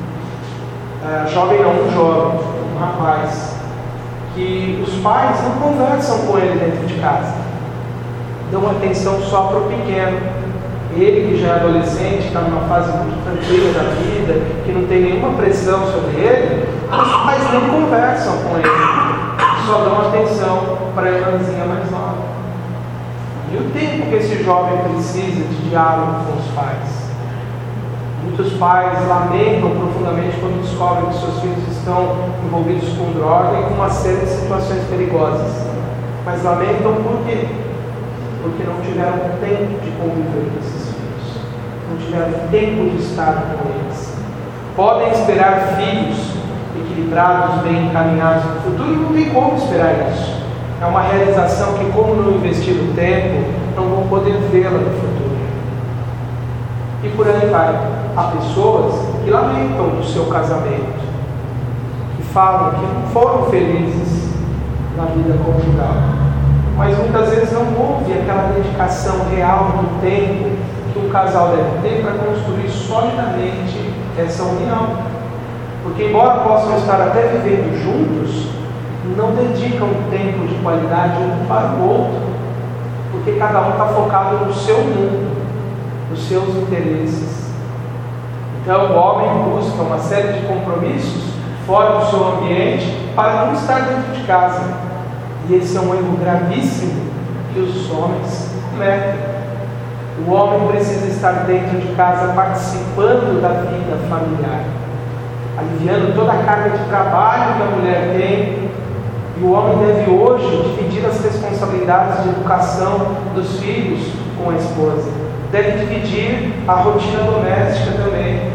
[SPEAKER 1] um rapaz, que os pais não conversam com ele dentro de casa, dão atenção só para o pequeno. Ele que já é adolescente, está numa fase muito tranquila da vida, que não tem nenhuma pressão sobre ele, os pais nem conversam com ele, só dão atenção para a irmãzinha mais nova. E o tempo que esse jovem precisa de diálogo com os pais? Muitos pais lamentam profundamente quando descobrem que seus filhos estão envolvidos com droga e com uma série de situações perigosas. Mas lamentam por quê? Porque não tiveram tempo de conviver com esses filhos, não tiveram tempo de estar com eles. Podem esperar filhos equilibrados, bem encaminhados no futuro, e não tem como esperar isso. É uma realização que, como não investir o tempo, não vão poder vê-la no futuro. E por aí vai. Há pessoas que lamentam do seu casamento, que falam que não foram felizes na vida conjugal, mas muitas vezes não houve aquela dedicação real do tempo que um casal deve ter para construir solidamente essa união. Porque embora possam estar até vivendo juntos, não dedicam tempo de qualidade um para o outro, porque cada um está focado no seu mundo, nos seus interesses. Então o homem busca uma série de compromissos fora do seu ambiente para não estar dentro de casa. E esse é um erro gravíssimo que os homens cometem. O homem precisa estar dentro de casa participando da vida familiar, aliviando toda a carga de trabalho que a mulher tem. E o homem deve hoje dividir as responsabilidades de educação dos filhos com a esposa. Deve dividir a rotina doméstica também.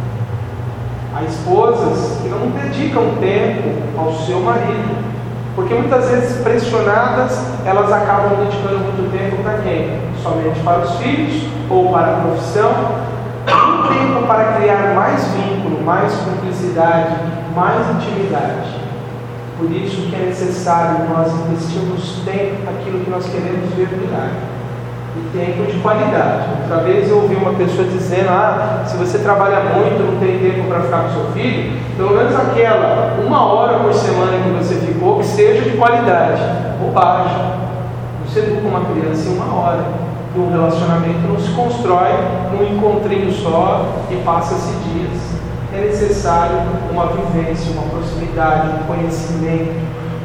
[SPEAKER 1] Há esposas que não dedicam tempo ao seu marido, porque muitas vezes pressionadas, elas acabam dedicando muito tempo para quem? Somente para os filhos ou para a profissão. Um tempo para criar mais vínculo, mais cumplicidade, mais intimidade. Por isso que é necessário nós investirmos tempo naquilo que nós queremos ver durar. E tempo de qualidade. Outra vez eu ouvi uma pessoa dizendo: se você trabalha muito, não tem tempo para ficar com seu filho, pelo menos aquela 1 hora por semana que você ficou, que seja de qualidade. Bobagem. Você educa uma criança em 1 hora. E um relacionamento não se constrói num encontrinho só e passa-se dias. É necessário uma vivência, uma proximidade, um conhecimento,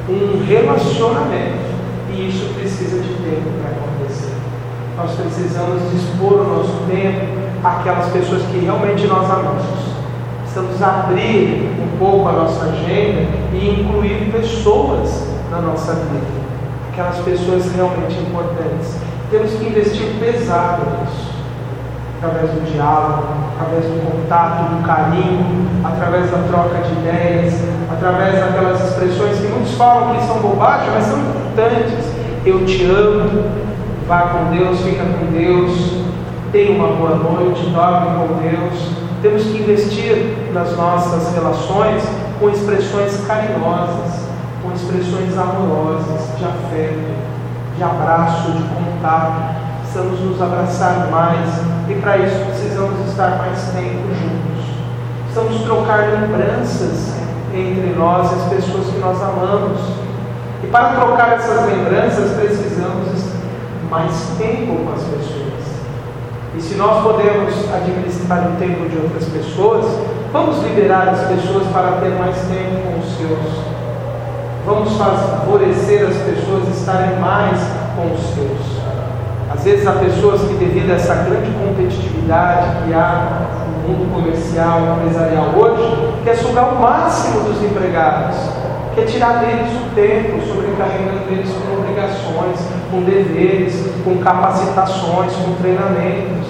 [SPEAKER 1] um relacionamento. E isso precisa de tempo para acontecer. Nós precisamos dispor o nosso tempo àquelas pessoas que realmente nós amamos. Precisamos abrir um pouco a nossa agenda e incluir pessoas na nossa vida. Aquelas pessoas realmente importantes. Temos que investir pesado nisso. Através do diálogo, através do contato, do carinho, através da troca de ideias, através daquelas expressões que muitos falam que são bobagem, mas são importantes. Eu te amo, vá com Deus, fica com Deus, tenha uma boa noite, dorme com Deus. Temos que investir nas nossas relações com expressões carinhosas, com expressões amorosas, de afeto, de abraço, de contato. Precisamos nos abraçar mais e para isso precisamos estar mais tempo juntos. Precisamos trocar lembranças entre nós e as pessoas que nós amamos. E para trocar essas lembranças precisamos mais tempo com as pessoas. E se nós podemos administrar o tempo de outras pessoas, vamos liberar as pessoas para ter mais tempo com os seus. Vamos favorecer as pessoas a estarem mais com os seus. Às vezes há pessoas que, devido a essa grande competitividade que há no mundo comercial, empresarial hoje, quer sugar o máximo dos empregados, quer tirar deles o tempo, sobrecarregando eles com obrigações, com deveres, com capacitações, com treinamentos.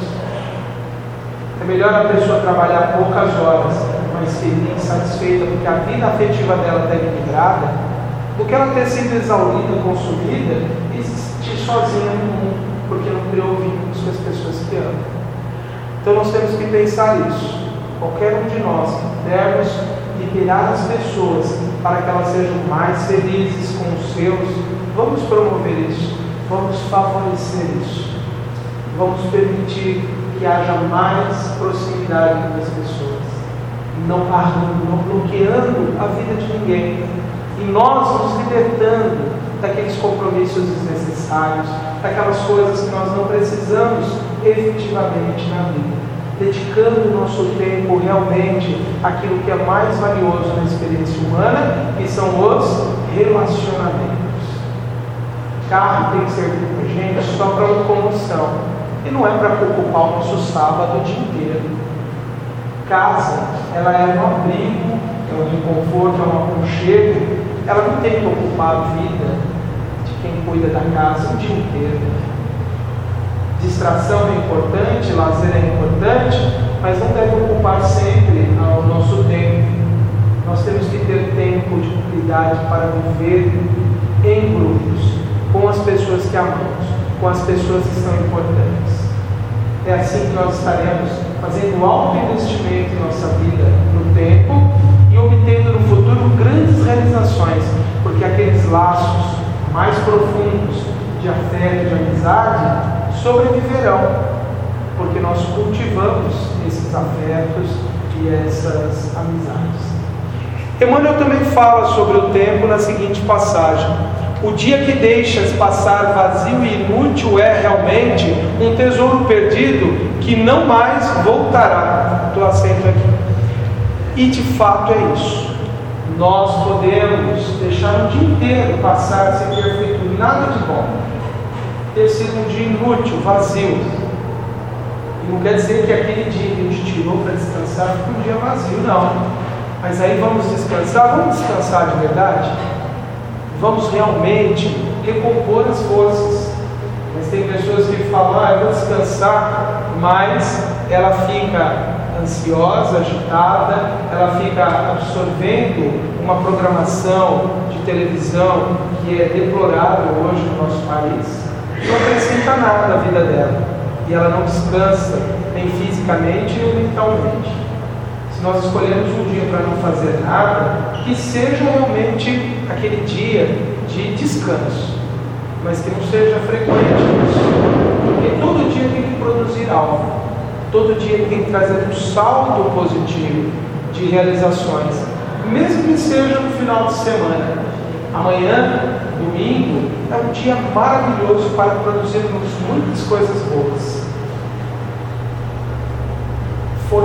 [SPEAKER 1] É melhor a pessoa trabalhar poucas horas, mas feliz, satisfeita, porque a vida afetiva dela está equilibrada, do que ela ter sido exaurida, consumida e existir sozinha no mundo, porque não criou vínculos com as pessoas que amam. Então nós temos que pensar isso. Qualquer um de nós que pudermos liberar as pessoas para que elas sejam mais felizes com os seus, vamos promover isso, vamos favorecer isso, vamos permitir que haja mais proximidade com as pessoas, não bloqueando a vida de ninguém, e nós nos libertando daqueles compromissos desnecessários, daquelas coisas que nós não precisamos efetivamente na vida, dedicando o nosso tempo realmente àquilo que é mais valioso na experiência humana, que são os relacionamentos. Carro tem que servir para a gente só para locomoção, e não é para ocupar o nosso sábado o dia inteiro. Casa, ela é um abrigo, é um reconforto, é um aconchego. Ela não tem que ocupar a vida de quem cuida da casa o dia inteiro. Distração é importante, lazer é importante, mas não deve ocupar sempre o nosso tempo. Nós temos que ter tempo de qualidade para viver em grupos, com as pessoas que amamos, com as pessoas que são importantes. É assim que nós estaremos fazendo alto investimento em nossa vida no tempo e obtendo no futuro grandes realizações, porque aqueles laços mais profundos de afeto, de amizade, sobreviverão, porque nós cultivamos esses afetos e essas amizades. Emmanuel também fala sobre o tempo na seguinte passagem: o dia que deixas passar vazio e inútil é realmente um tesouro perdido que não mais voltará. Estou acento aqui. E de fato é isso. Nós podemos deixar o dia inteiro passar sem ter feito nada de bom, ter sido um dia inútil, vazio. E não quer dizer que aquele dia que a gente tirou para descansar foi um dia vazio, não. Mas aí vamos descansar de verdade? Vamos realmente recompor as forças. Mas tem pessoas que falam, eu vou descansar, mas ela fica ansiosa, agitada, ela fica absorvendo uma programação de televisão que é deplorável hoje no nosso país, não acrescenta nada na vida dela, e ela não descansa, nem fisicamente nem mentalmente. Se nós escolhermos um dia para não fazer nada, que seja realmente aquele dia de descanso, mas que não seja frequente isso, porque todo dia tem que produzir algo. Todo dia tem que trazer um saldo positivo de realizações, mesmo que seja no final de semana. Amanhã, domingo, é um dia maravilhoso para produzirmos muitas coisas boas.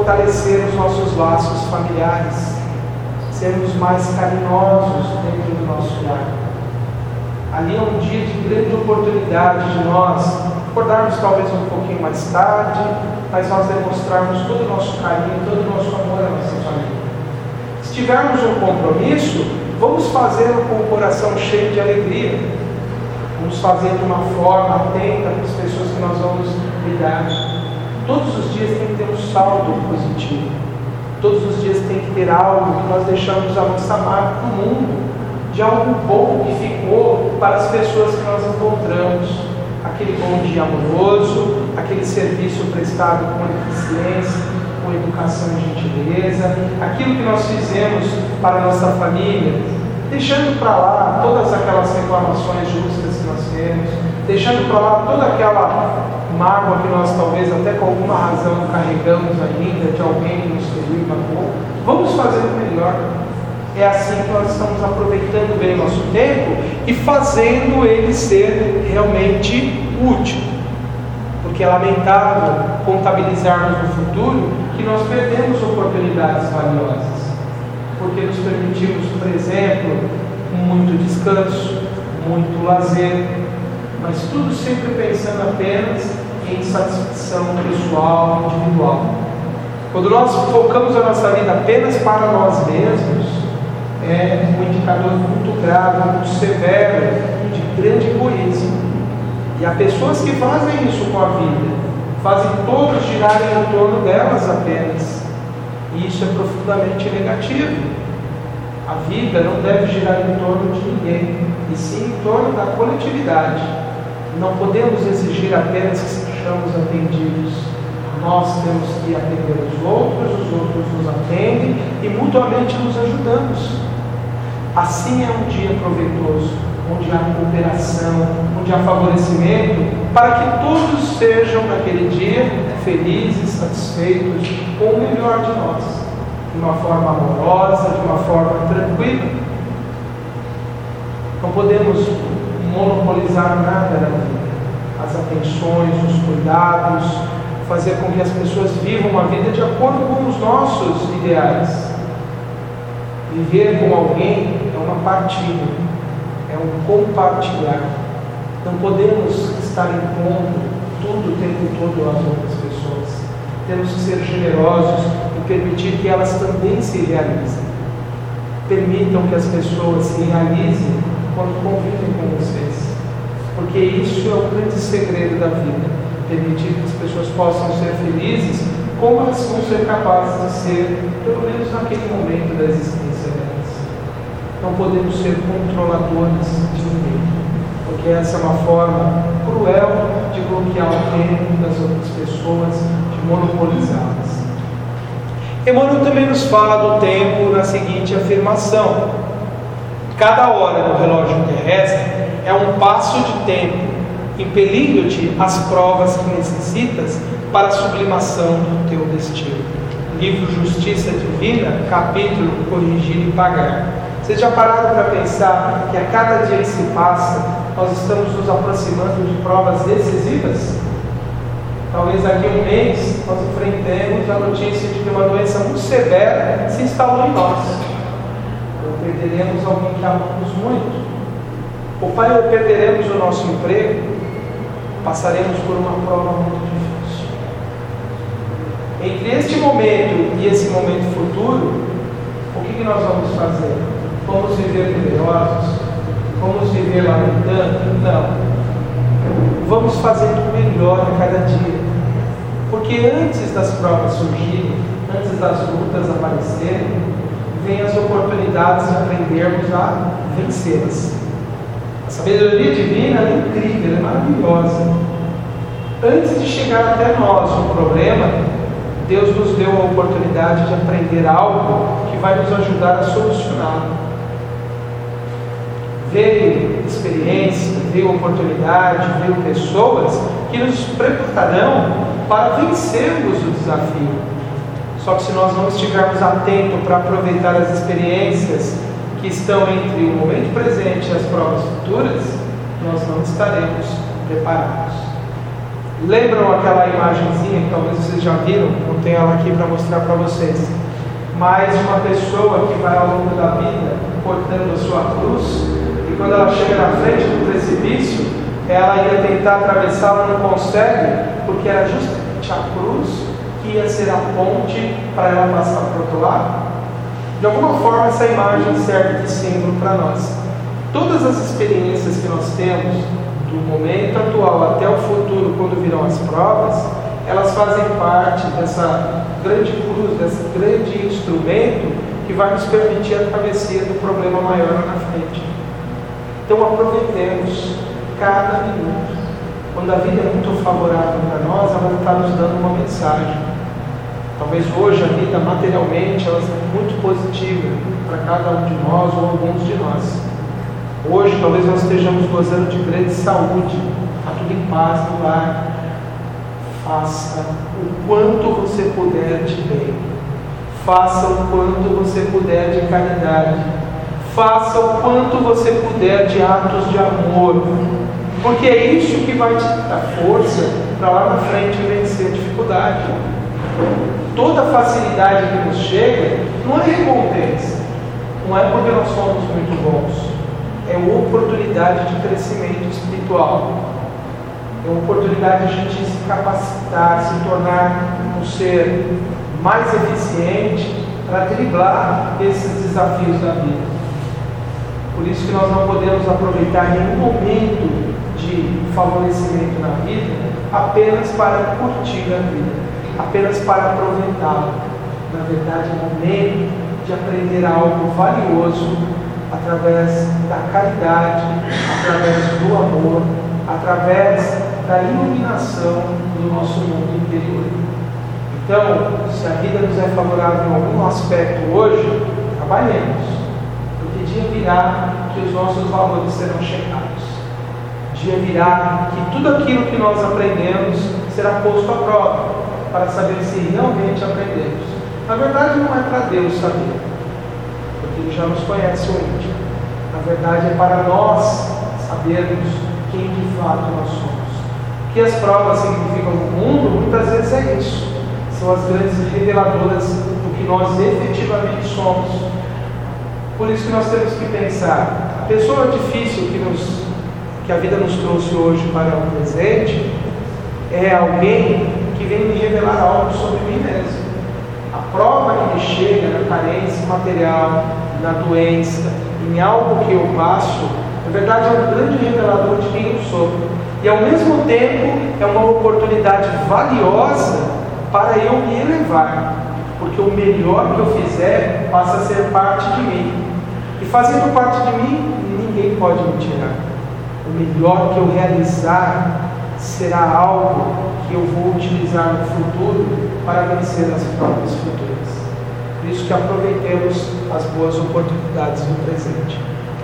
[SPEAKER 1] Fortalecer os nossos laços familiares, sermos mais carinhosos dentro do nosso lar. Ali é um dia de grande oportunidade de nós acordarmos talvez um pouquinho mais tarde, mas nós demonstrarmos todo o nosso carinho, todo o nosso amor à nossa família. Se tivermos um compromisso, vamos fazê-lo com o coração cheio de alegria. Vamos fazer de uma forma atenta com as pessoas que nós vamos lidar. Todos os dias tem que ter um saldo positivo. Todos os dias tem que ter algo que nós deixamos a nossa marca no mundo, de algo bom que ficou para as pessoas que nós encontramos. Aquele bom dia amoroso, aquele serviço prestado com eficiência, com educação e gentileza, aquilo que nós fizemos para a nossa família, deixando para lá todas aquelas reclamações justas que nós temos, deixando para lá toda aquela mágoa que nós talvez até com alguma razão carregamos ainda de alguém que nos feriu e magoou. Vamos fazer o melhor. É assim que nós estamos aproveitando bem o nosso tempo e fazendo ele ser realmente útil. Porque é lamentável contabilizarmos no futuro que nós perdemos oportunidades valiosas. Porque nos permitimos, por exemplo, muito descanso, muito lazer, mas tudo sempre pensando apenas em satisfação pessoal, individual. Quando nós focamos a nossa vida apenas para nós mesmos, é um indicador muito grave, muito severo, de grande egoísmo. E há pessoas que fazem isso com a vida, fazem todos girarem em torno delas apenas. E isso é profundamente negativo. A vida não deve girar em torno de ninguém, e sim em torno da coletividade. Não podemos exigir apenas que sejamos atendidos. Nós temos que atender os outros nos atendem e mutuamente nos ajudamos. Assim é um dia proveitoso, onde há cooperação, onde há favorecimento, para que todos sejam naquele dia felizes, satisfeitos com o melhor de nós, de uma forma amorosa, de uma forma tranquila. Não podemos monopolizar nada da vida, as atenções, os cuidados, fazer com que as pessoas vivam uma vida de acordo com os nossos ideais. Viver com alguém é uma partilha, é um compartilhar. Não podemos estar impondo tudo o tempo todo às outras pessoas. Temos que ser generosos e permitir que elas também se realizem. Permitam que as pessoas se realizem quando convivem com vocês, porque isso é o grande segredo da vida. Permitir que as pessoas possam ser felizes como elas vão ser capazes de ser, pelo menos naquele momento da existência delas. Não podemos ser controladores de ninguém, porque essa é uma forma cruel de bloquear o tempo das outras pessoas, de monopolizá-las. Emmanuel também nos fala do tempo na seguinte afirmação: cada hora no relógio terrestre é um passo de tempo, impelindo-te às provas que necessitas para a sublimação do teu destino. Livro Justiça Divina, capítulo Corrigir e Pagar. Vocês já pararam para pensar que a cada dia que se passa, nós estamos nos aproximando de provas decisivas? Talvez daqui a um mês nós enfrentemos a notícia de que uma doença muito severa se instalou em nós. Ou perderemos alguém que amamos muito. Ou perderemos o nosso emprego. Passaremos por uma prova muito difícil. Entre este momento e esse momento futuro, o que nós vamos fazer? Vamos viver temerosos? Vamos viver lamentando? Não. Vamos fazer o melhor a cada dia. Porque antes das provas surgirem, antes das lutas aparecerem, vêm as oportunidades de aprendermos a vencê-las. A sabedoria divina é incrível, é maravilhosa. Antes de chegar até nós o problema, Deus nos deu a oportunidade de aprender algo que vai nos ajudar a solucioná-lo. Veio experiência, veio oportunidade, veio pessoas que nos prepararão para vencermos o desafio. Só que se nós não estivermos atentos para aproveitar as experiências que estão entre o momento presente e as provas futuras, nós não estaremos preparados. Lembram aquela imagenzinha que talvez vocês já viram? Eu tenho ela aqui para mostrar para vocês. mais uma pessoa que vai ao longo da vida portando a sua cruz, e quando ela chega na frente do precipício, ela ia tentar atravessá-la, não consegue, porque era justamente a cruz que ia ser a ponte para ela passar para o outro lado. De alguma forma, essa imagem serve de símbolo para nós. Todas as experiências que nós temos, do momento atual até o futuro, quando virão as provas, elas fazem parte dessa grande cruz, desse grande instrumento que vai nos permitir a travessia do problema maior lá na frente. Então aproveitemos cada minuto. Quando a vida é muito favorável para nós, ela está nos dando uma mensagem. Talvez hoje a vida materialmente ela seja muito positiva para cada um de nós ou alguns de nós. Hoje talvez nós estejamos gozando de grande saúde, está tudo em paz no lar. Faça o quanto você puder de bem. Faça o quanto você puder de caridade. Faça o quanto você puder de atos de amor. Porque é isso que vai te dar força para lá na frente vencer a dificuldade. Toda facilidade que nos chega não é recompensa. Não é porque nós somos muito bons. É uma oportunidade de crescimento espiritual. É uma oportunidade de a gente se capacitar, se tornar um ser mais eficiente para driblar esses desafios da vida. Por isso que nós não podemos aproveitar nenhum momento de favorecimento na vida apenas para curtir a vida, apenas para aproveitá-la. Na verdade, é momento de aprender algo valioso através da caridade, através do amor, através da iluminação do nosso mundo interior. Então, se a vida nos é favorável em algum aspecto hoje, trabalhemos, porque dia virá que os nossos valores serão checados. Dia virá que tudo aquilo que nós aprendemos será posto à prova, para saber se realmente aprendemos. Na verdade, não é para Deus saber, porque Ele já nos conhece o íntimo. Na verdade, é para nós sabermos quem de fato nós somos. O que as provas significam no mundo, muitas vezes é isso. São as grandes reveladoras do que nós efetivamente somos. Por isso que nós temos que pensar, a pessoa difícil que a vida nos trouxe hoje para o presente, é alguém que vem me revelar algo sobre mim mesmo. A prova que me chega na carência material, na doença, em algo que eu passo, na verdade é um grande revelador de quem eu sou. E ao mesmo tempo é uma oportunidade valiosa para eu me elevar, porque o melhor que eu fizer passa a ser parte de mim. E fazendo parte de mim, ninguém pode me tirar. O melhor que eu realizar será algo que eu vou utilizar no futuro para vencer as provas futuras. Por isso que aproveitemos as boas oportunidades do presente.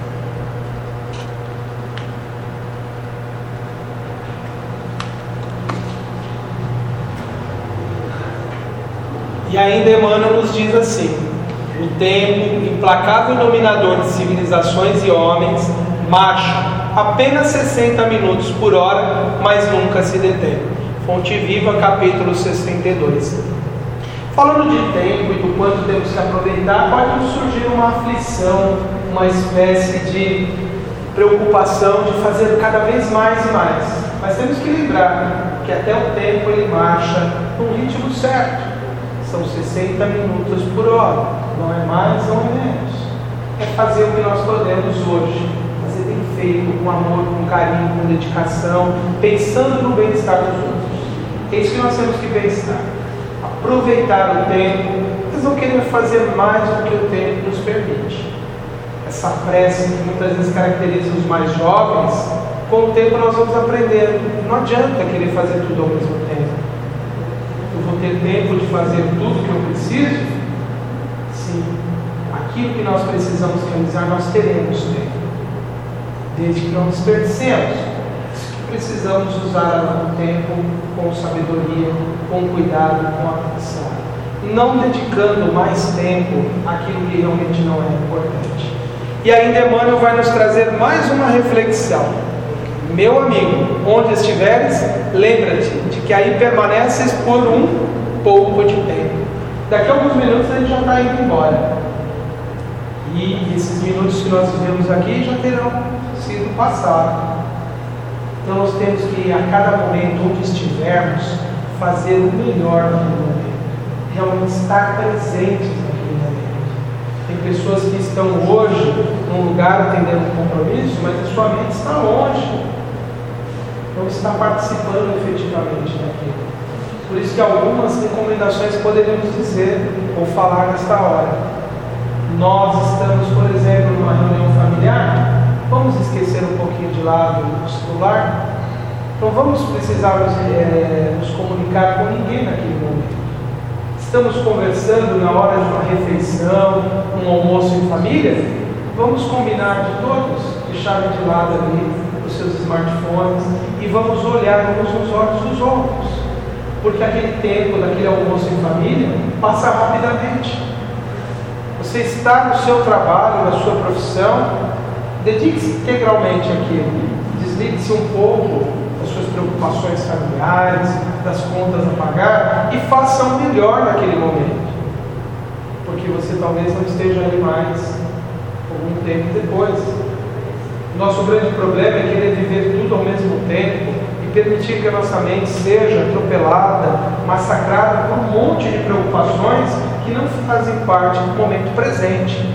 [SPEAKER 1] E ainda Emmanuel nos diz assim: o tempo, implacável dominador de civilizações e homens, marcha apenas 60 minutos por hora, mas nunca se detém. Fonte Viva, capítulo 62. Falando de tempo e do quanto temos que aproveitar, pode nos surgir uma aflição, uma espécie de preocupação de fazer cada vez mais e mais. Mas temos que lembrar que até o tempo ele marcha no ritmo certo. São 60 minutos por hora, não é mais, não é menos. É fazer o que nós podemos hoje, fazer bem feito, com amor, com carinho, com dedicação, pensando no bem-estar dos outros. É isso que nós temos que pensar. Aproveitar o tempo, mas não querer fazer mais do que o tempo nos permite. Essa pressa que muitas vezes caracteriza os mais jovens, com o tempo nós vamos aprendendo. Não adianta querer fazer tudo ao mesmo tempo. Eu vou ter tempo de fazer tudo que eu preciso? Sim. Aquilo que nós precisamos realizar, nós teremos tempo. Desde que não desperdicemos. Precisamos usar o tempo com sabedoria, com cuidado, com atenção. Não dedicando mais tempo àquilo que realmente não é importante. E ainda Emmanuel vai nos trazer mais uma reflexão. Meu amigo, onde estiveres, lembra-te de que aí permaneces por um pouco de tempo. Daqui a alguns minutos a gente já está indo embora. E esses minutos que nós vivemos aqui já terão sido passados. Então nós temos que, a cada momento onde estivermos, fazer o melhor naquele momento. Realmente estar presentes naquele momento. Tem pessoas que estão hoje num lugar atendendo um compromisso, mas a sua mente está longe. Não está participando efetivamente daquilo. Por isso que algumas recomendações poderíamos dizer ou falar nesta hora. Nós estamos, por exemplo, numa reunião familiar, vamos esquecer um pouquinho de lado o celular, não vamos precisar nos comunicar com ninguém naquele momento. Estamos conversando na hora de uma refeição, um almoço em família, vamos combinar de todos deixarem de lado ali os seus smartphones e vamos olhar uns nos olhos dos outros, porque aquele tempo, daquele almoço em família, passa rapidamente. Você está no seu trabalho, na sua profissão, dedique-se integralmente àquilo, desligue-se um pouco das suas preocupações familiares, das contas a pagar e faça o melhor naquele momento, porque você talvez não esteja ali mais algum tempo depois. Nosso grande problema é querer viver tudo ao mesmo tempo e permitir que a nossa mente seja atropelada, massacrada por um monte de preocupações que não fazem parte do momento presente.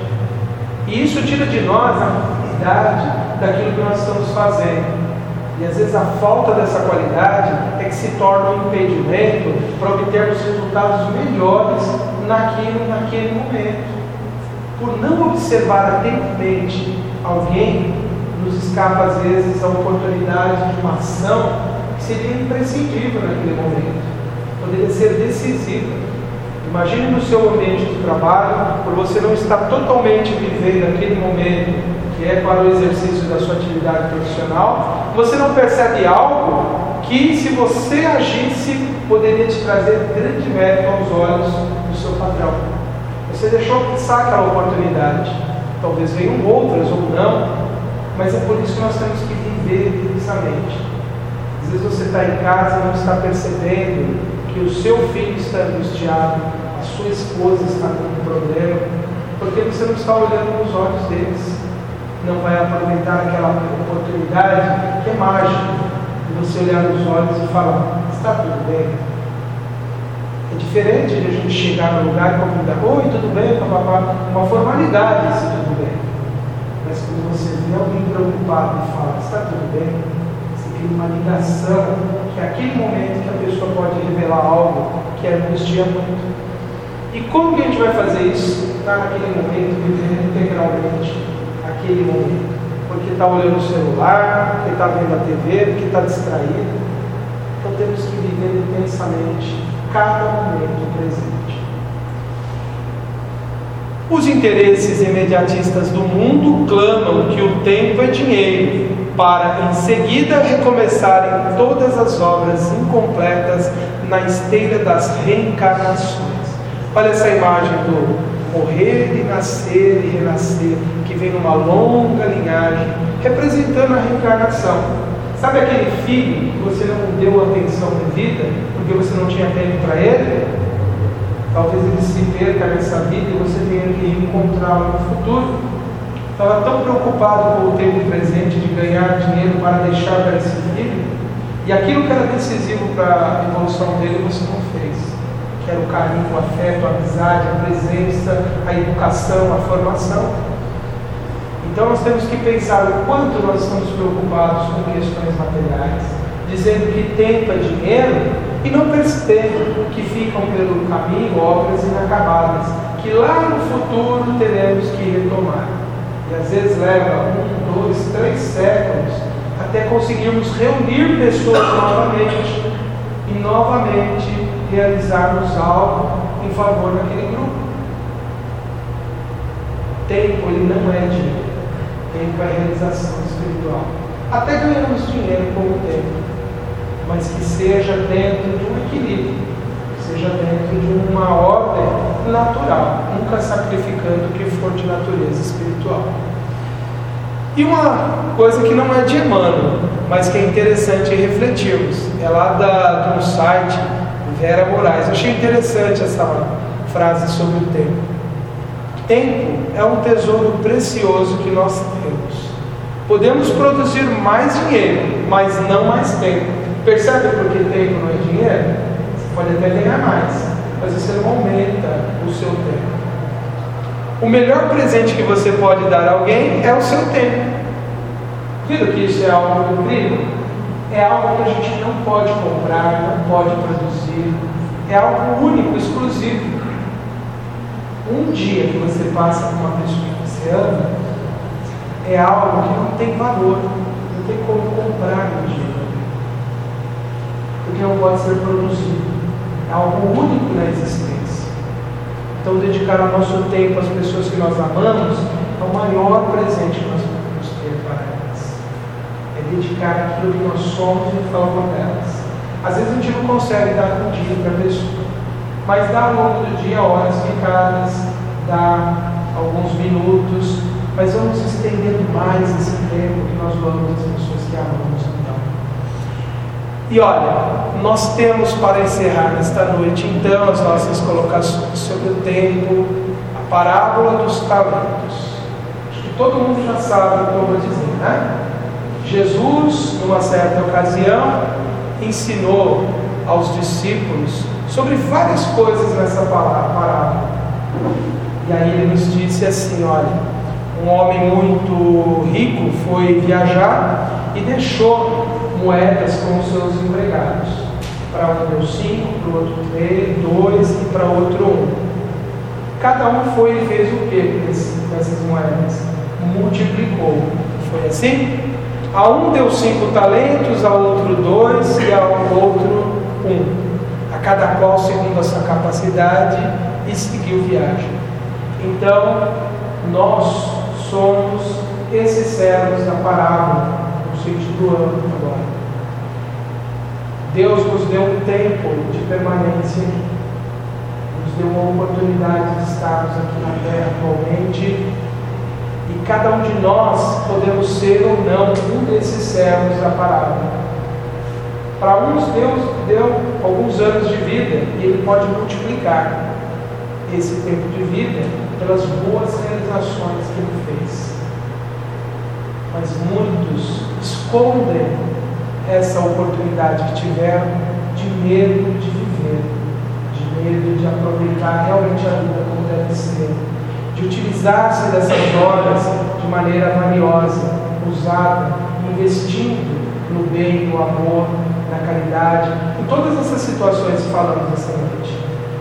[SPEAKER 1] E isso tira de nós a qualidade daquilo que nós estamos fazendo. E às vezes a falta dessa qualidade é que se torna um impedimento para obtermos resultados melhores naquele momento. Por não observar atentamente alguém, nos escapa às vezes a oportunidade de uma ação que seria imprescindível naquele momento, poderia ser decisiva. Imagine no seu ambiente de trabalho, por você não estar totalmente vivendo aquele momento que é para o exercício da sua atividade profissional, você não percebe algo que, se você agisse, poderia te trazer grande mérito aos olhos do seu patrão. Você deixou passar aquela oportunidade. Talvez venham outras ou não, mas é por isso que nós temos que viver intensamente. Às vezes você está em casa e não está percebendo que o seu filho está angustiado, a sua esposa está com um problema, porque você não está olhando nos olhos deles. Não vai aproveitar aquela oportunidade que é mágica, de você olhar nos olhos e falar: está tudo bem? É diferente de a gente chegar no lugar e cumprimentar: oi, tudo bem, papapá, uma formalidade se tudo bem. Mas quando você vê alguém preocupado e fala: está tudo bem, você tem uma ligação, que é aquele momento que a pessoa pode revelar algo que angustia muito. E como que a gente vai fazer isso? Está naquele momento, vivendo integralmente aquele momento, porque está olhando o celular, porque está vendo a TV, porque está distraído. Então temos que viver intensamente cada momento presente. Os interesses imediatistas do mundo clamam que o tempo é dinheiro, para em seguida recomeçarem todas as obras incompletas na esteira das reencarnações. Olha essa imagem do morrer e nascer e renascer, que vem numa longa linhagem, representando a reencarnação. Sabe aquele filho que você não deu atenção devida, porque você não tinha tempo para ele? Talvez ele se perca nessa vida e você tenha que reencontrá-lo no futuro. Estava tão preocupado com o tempo presente de ganhar dinheiro para deixar para esse filho, e aquilo que era decisivo para a evolução dele você não fez. Que era o carinho, o afeto, a amizade, a presença, a educação, a formação. Então nós temos que pensar o quanto nós estamos preocupados com questões materiais, dizendo que tempo é dinheiro e não percebendo que ficam pelo caminho obras inacabadas, que lá no futuro teremos que retomar. E às vezes leva 1, 2, 3 séculos até conseguirmos reunir pessoas novamente e novamente realizarmos algo em favor daquele grupo. Tempo, ele não é dinheiro. Tempo é realização espiritual. Até ganhamos dinheiro com o tempo, mas que seja dentro de um equilíbrio, seja dentro de uma ordem natural, nunca sacrificando o que for de natureza espiritual. E uma coisa que não é de Emmanuel, mas que é interessante refletirmos, é lá de um site, Vera Moraes. Eu achei interessante essa frase sobre o tempo. Tempo é um tesouro precioso que nós temos. Podemos produzir mais dinheiro, mas não mais tempo. Percebe por que tempo não é dinheiro? Você pode até ganhar mais, mas você não aumenta o seu tempo. O melhor presente que você pode dar a alguém é o seu tempo. Viram que isso é algo incrível? É algo que a gente não pode comprar, não pode produzir. É algo único, exclusivo. Um dia que você passa com uma pessoa que você ama é algo que não tem valor, não tem como comprar um dia, porque não pode ser produzido. É algo único na existência. Então, dedicar o nosso tempo às pessoas que nós amamos é o maior presente que nós podemos ter para elas. É dedicar aquilo que nós somos em favor delas. Às vezes a gente não consegue dar um dia para a pessoa, mas dá ao longo do dia horas ficadas, dá alguns minutos, mas vamos estendendo mais esse tempo que nós doamos às pessoas que amamos. Então. E olha, nós temos para encerrar nesta noite então as nossas colocações sobre o tempo, a parábola dos talentos. Acho que todo mundo já sabe o que eu vou dizer, né? Jesus, numa certa ocasião, ensinou aos discípulos sobre várias coisas nessa parábola. E aí ele nos disse assim: olha, um homem muito rico foi viajar e deixou moedas com os seus empregados. Para um deu 5, para o outro 2 e para o outro 1. Cada um foi e fez o que com essas moedas? Multiplicou. Foi assim? A um deu 5 talentos, a outro 2 e ao outro 1. A cada qual segundo a sua capacidade, e seguiu viagem. Então, nós somos esses servos da parábola, no sentido amplo agora. Deus nos deu um tempo de permanência aqui, nos deu uma oportunidade de estarmos aqui na terra atualmente, e cada um de nós podemos ser ou não um desses servos da parábola. Para uns, Deus deu alguns anos de vida e Ele pode multiplicar esse tempo de vida pelas boas realizações que Ele fez. Mas muitos escondem essa oportunidade que tiveram de medo de viver, de medo de aproveitar realmente a vida como deve ser, de utilizar-se dessas horas de maneira valiosa, usada, investindo no bem, no amor, na caridade, em todas essas situações que falamos essa noite.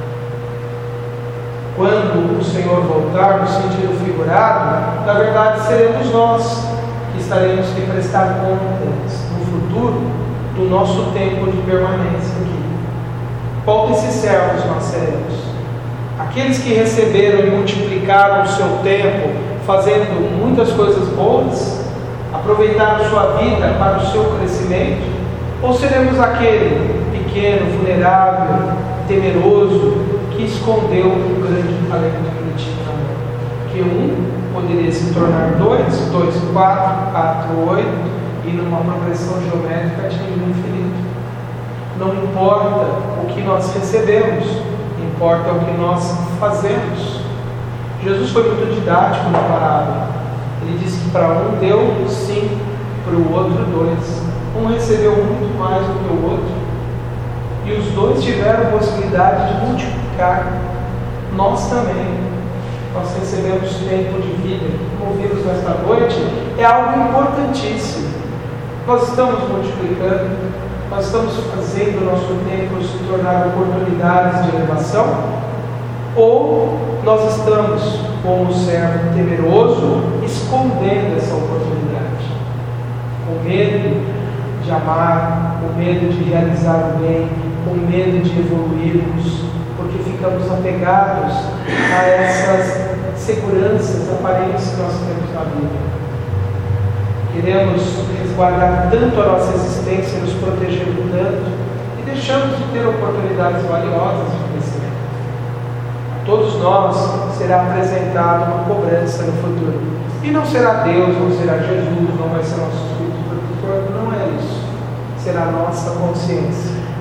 [SPEAKER 1] Quando o Senhor voltar, no sentido figurado, na verdade seremos nós que estaremos que prestar contas no futuro do nosso tempo de permanência aqui. Qual desses servos nós seremos? Aqueles que receberam e multiplicaram o seu tempo, fazendo muitas coisas boas, aproveitaram sua vida para o seu crescimento? Ou seremos aquele pequeno, vulnerável, temeroso, que escondeu um grande talento que ele tinha na mão? Que um poderia se tornar 2, 2, 4, 4, 8, e numa progressão geométrica atingir o infinito. Não importa o que nós recebemos, importa o que nós fazemos. Jesus foi muito didático na parábola. Ele disse que para um deu 5, para o outro 2. Um recebeu muito mais do que o outro, e os dois tiveram a possibilidade de multiplicar. Nós também, nós recebemos tempo de vida, como ouvimos nesta noite, é algo importantíssimo. Nós estamos multiplicando, nós estamos fazendo o nosso tempo se tornar oportunidades de elevação, ou nós estamos, como um servo temeroso, escondendo essa oportunidade, com medo de amar, com medo de realizar o bem, com medo de evoluirmos, porque ficamos apegados a essas seguranças aparentes que nós temos na vida. Queremos resguardar tanto a nossa existência, nos protegendo tanto, e deixamos de ter oportunidades valiosas de crescimento. A todos nós será apresentada uma cobrança no futuro. E não será Deus, não será Jesus, não vai ser nosso Espírito protetor, não é isso. Será a nossa consciência.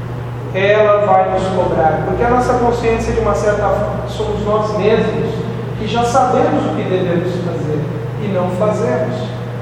[SPEAKER 1] ela vai nos cobrar, porque a nossa consciência, de uma certa forma, somos nós mesmos, que já sabemos o que devemos fazer e não fazemos.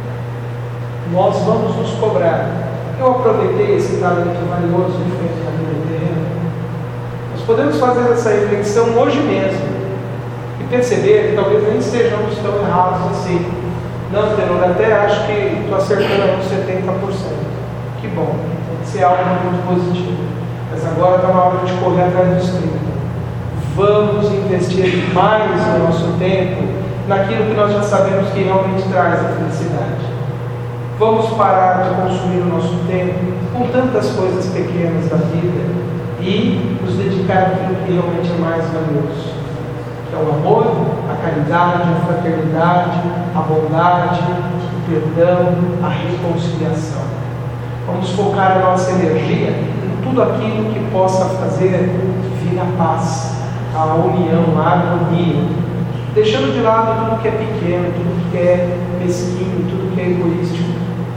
[SPEAKER 1] Nós vamos nos cobrar. Eu aproveitei esse talento valioso que fez na vida terrena. Nós podemos fazer essa reflexão hoje mesmo e perceber que talvez nem estejamos tão errados assim. Não, Tenor, até acho que estou acertando uns 70%. Que bom, isso é algo muito positivo. Mas agora está na hora de correr atrás dos 30%. Vamos investir mais o nosso tempo naquilo que nós já sabemos que realmente traz a felicidade. Vamos parar de consumir o nosso tempo com tantas coisas pequenas da vida e nos dedicar àquilo que realmente é mais valioso, que é o amor, a caridade, a fraternidade, a bondade, o perdão, a reconciliação. Vamos focar a nossa energia em tudo aquilo que possa fazer vir a paz, a união, a harmonia, deixando de lado tudo que é pequeno, tudo que é mesquinho, tudo que é egoístico.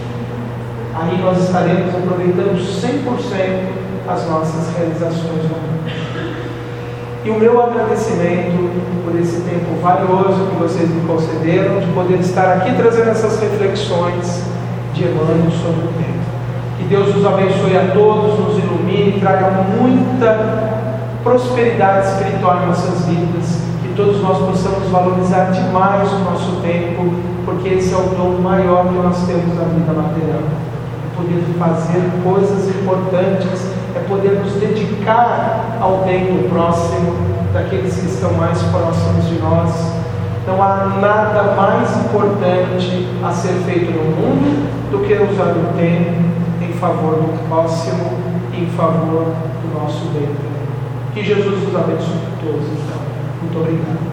[SPEAKER 1] Aí nós estaremos aproveitando 100% as nossas realizações no mundo. E o meu agradecimento por esse tempo valioso que vocês me concederam, de poder estar aqui trazendo essas reflexões de Emmanuel sobre o tempo. Que Deus nos abençoe a todos, nos ilumine, traga muita prosperidade espiritual em nossas vidas, que todos nós possamos valorizar demais o nosso tempo, porque esse é o dom maior que nós temos na vida material. É poder fazer coisas importantes, é poder nos dedicar ao bem do próximo, daqueles que estão mais próximos de nós. Não há nada mais importante a ser feito no mundo do que usar o tempo em favor do próximo, em favor do nosso bem. Que Jesus nos abençoe a todos, então. Muito obrigado.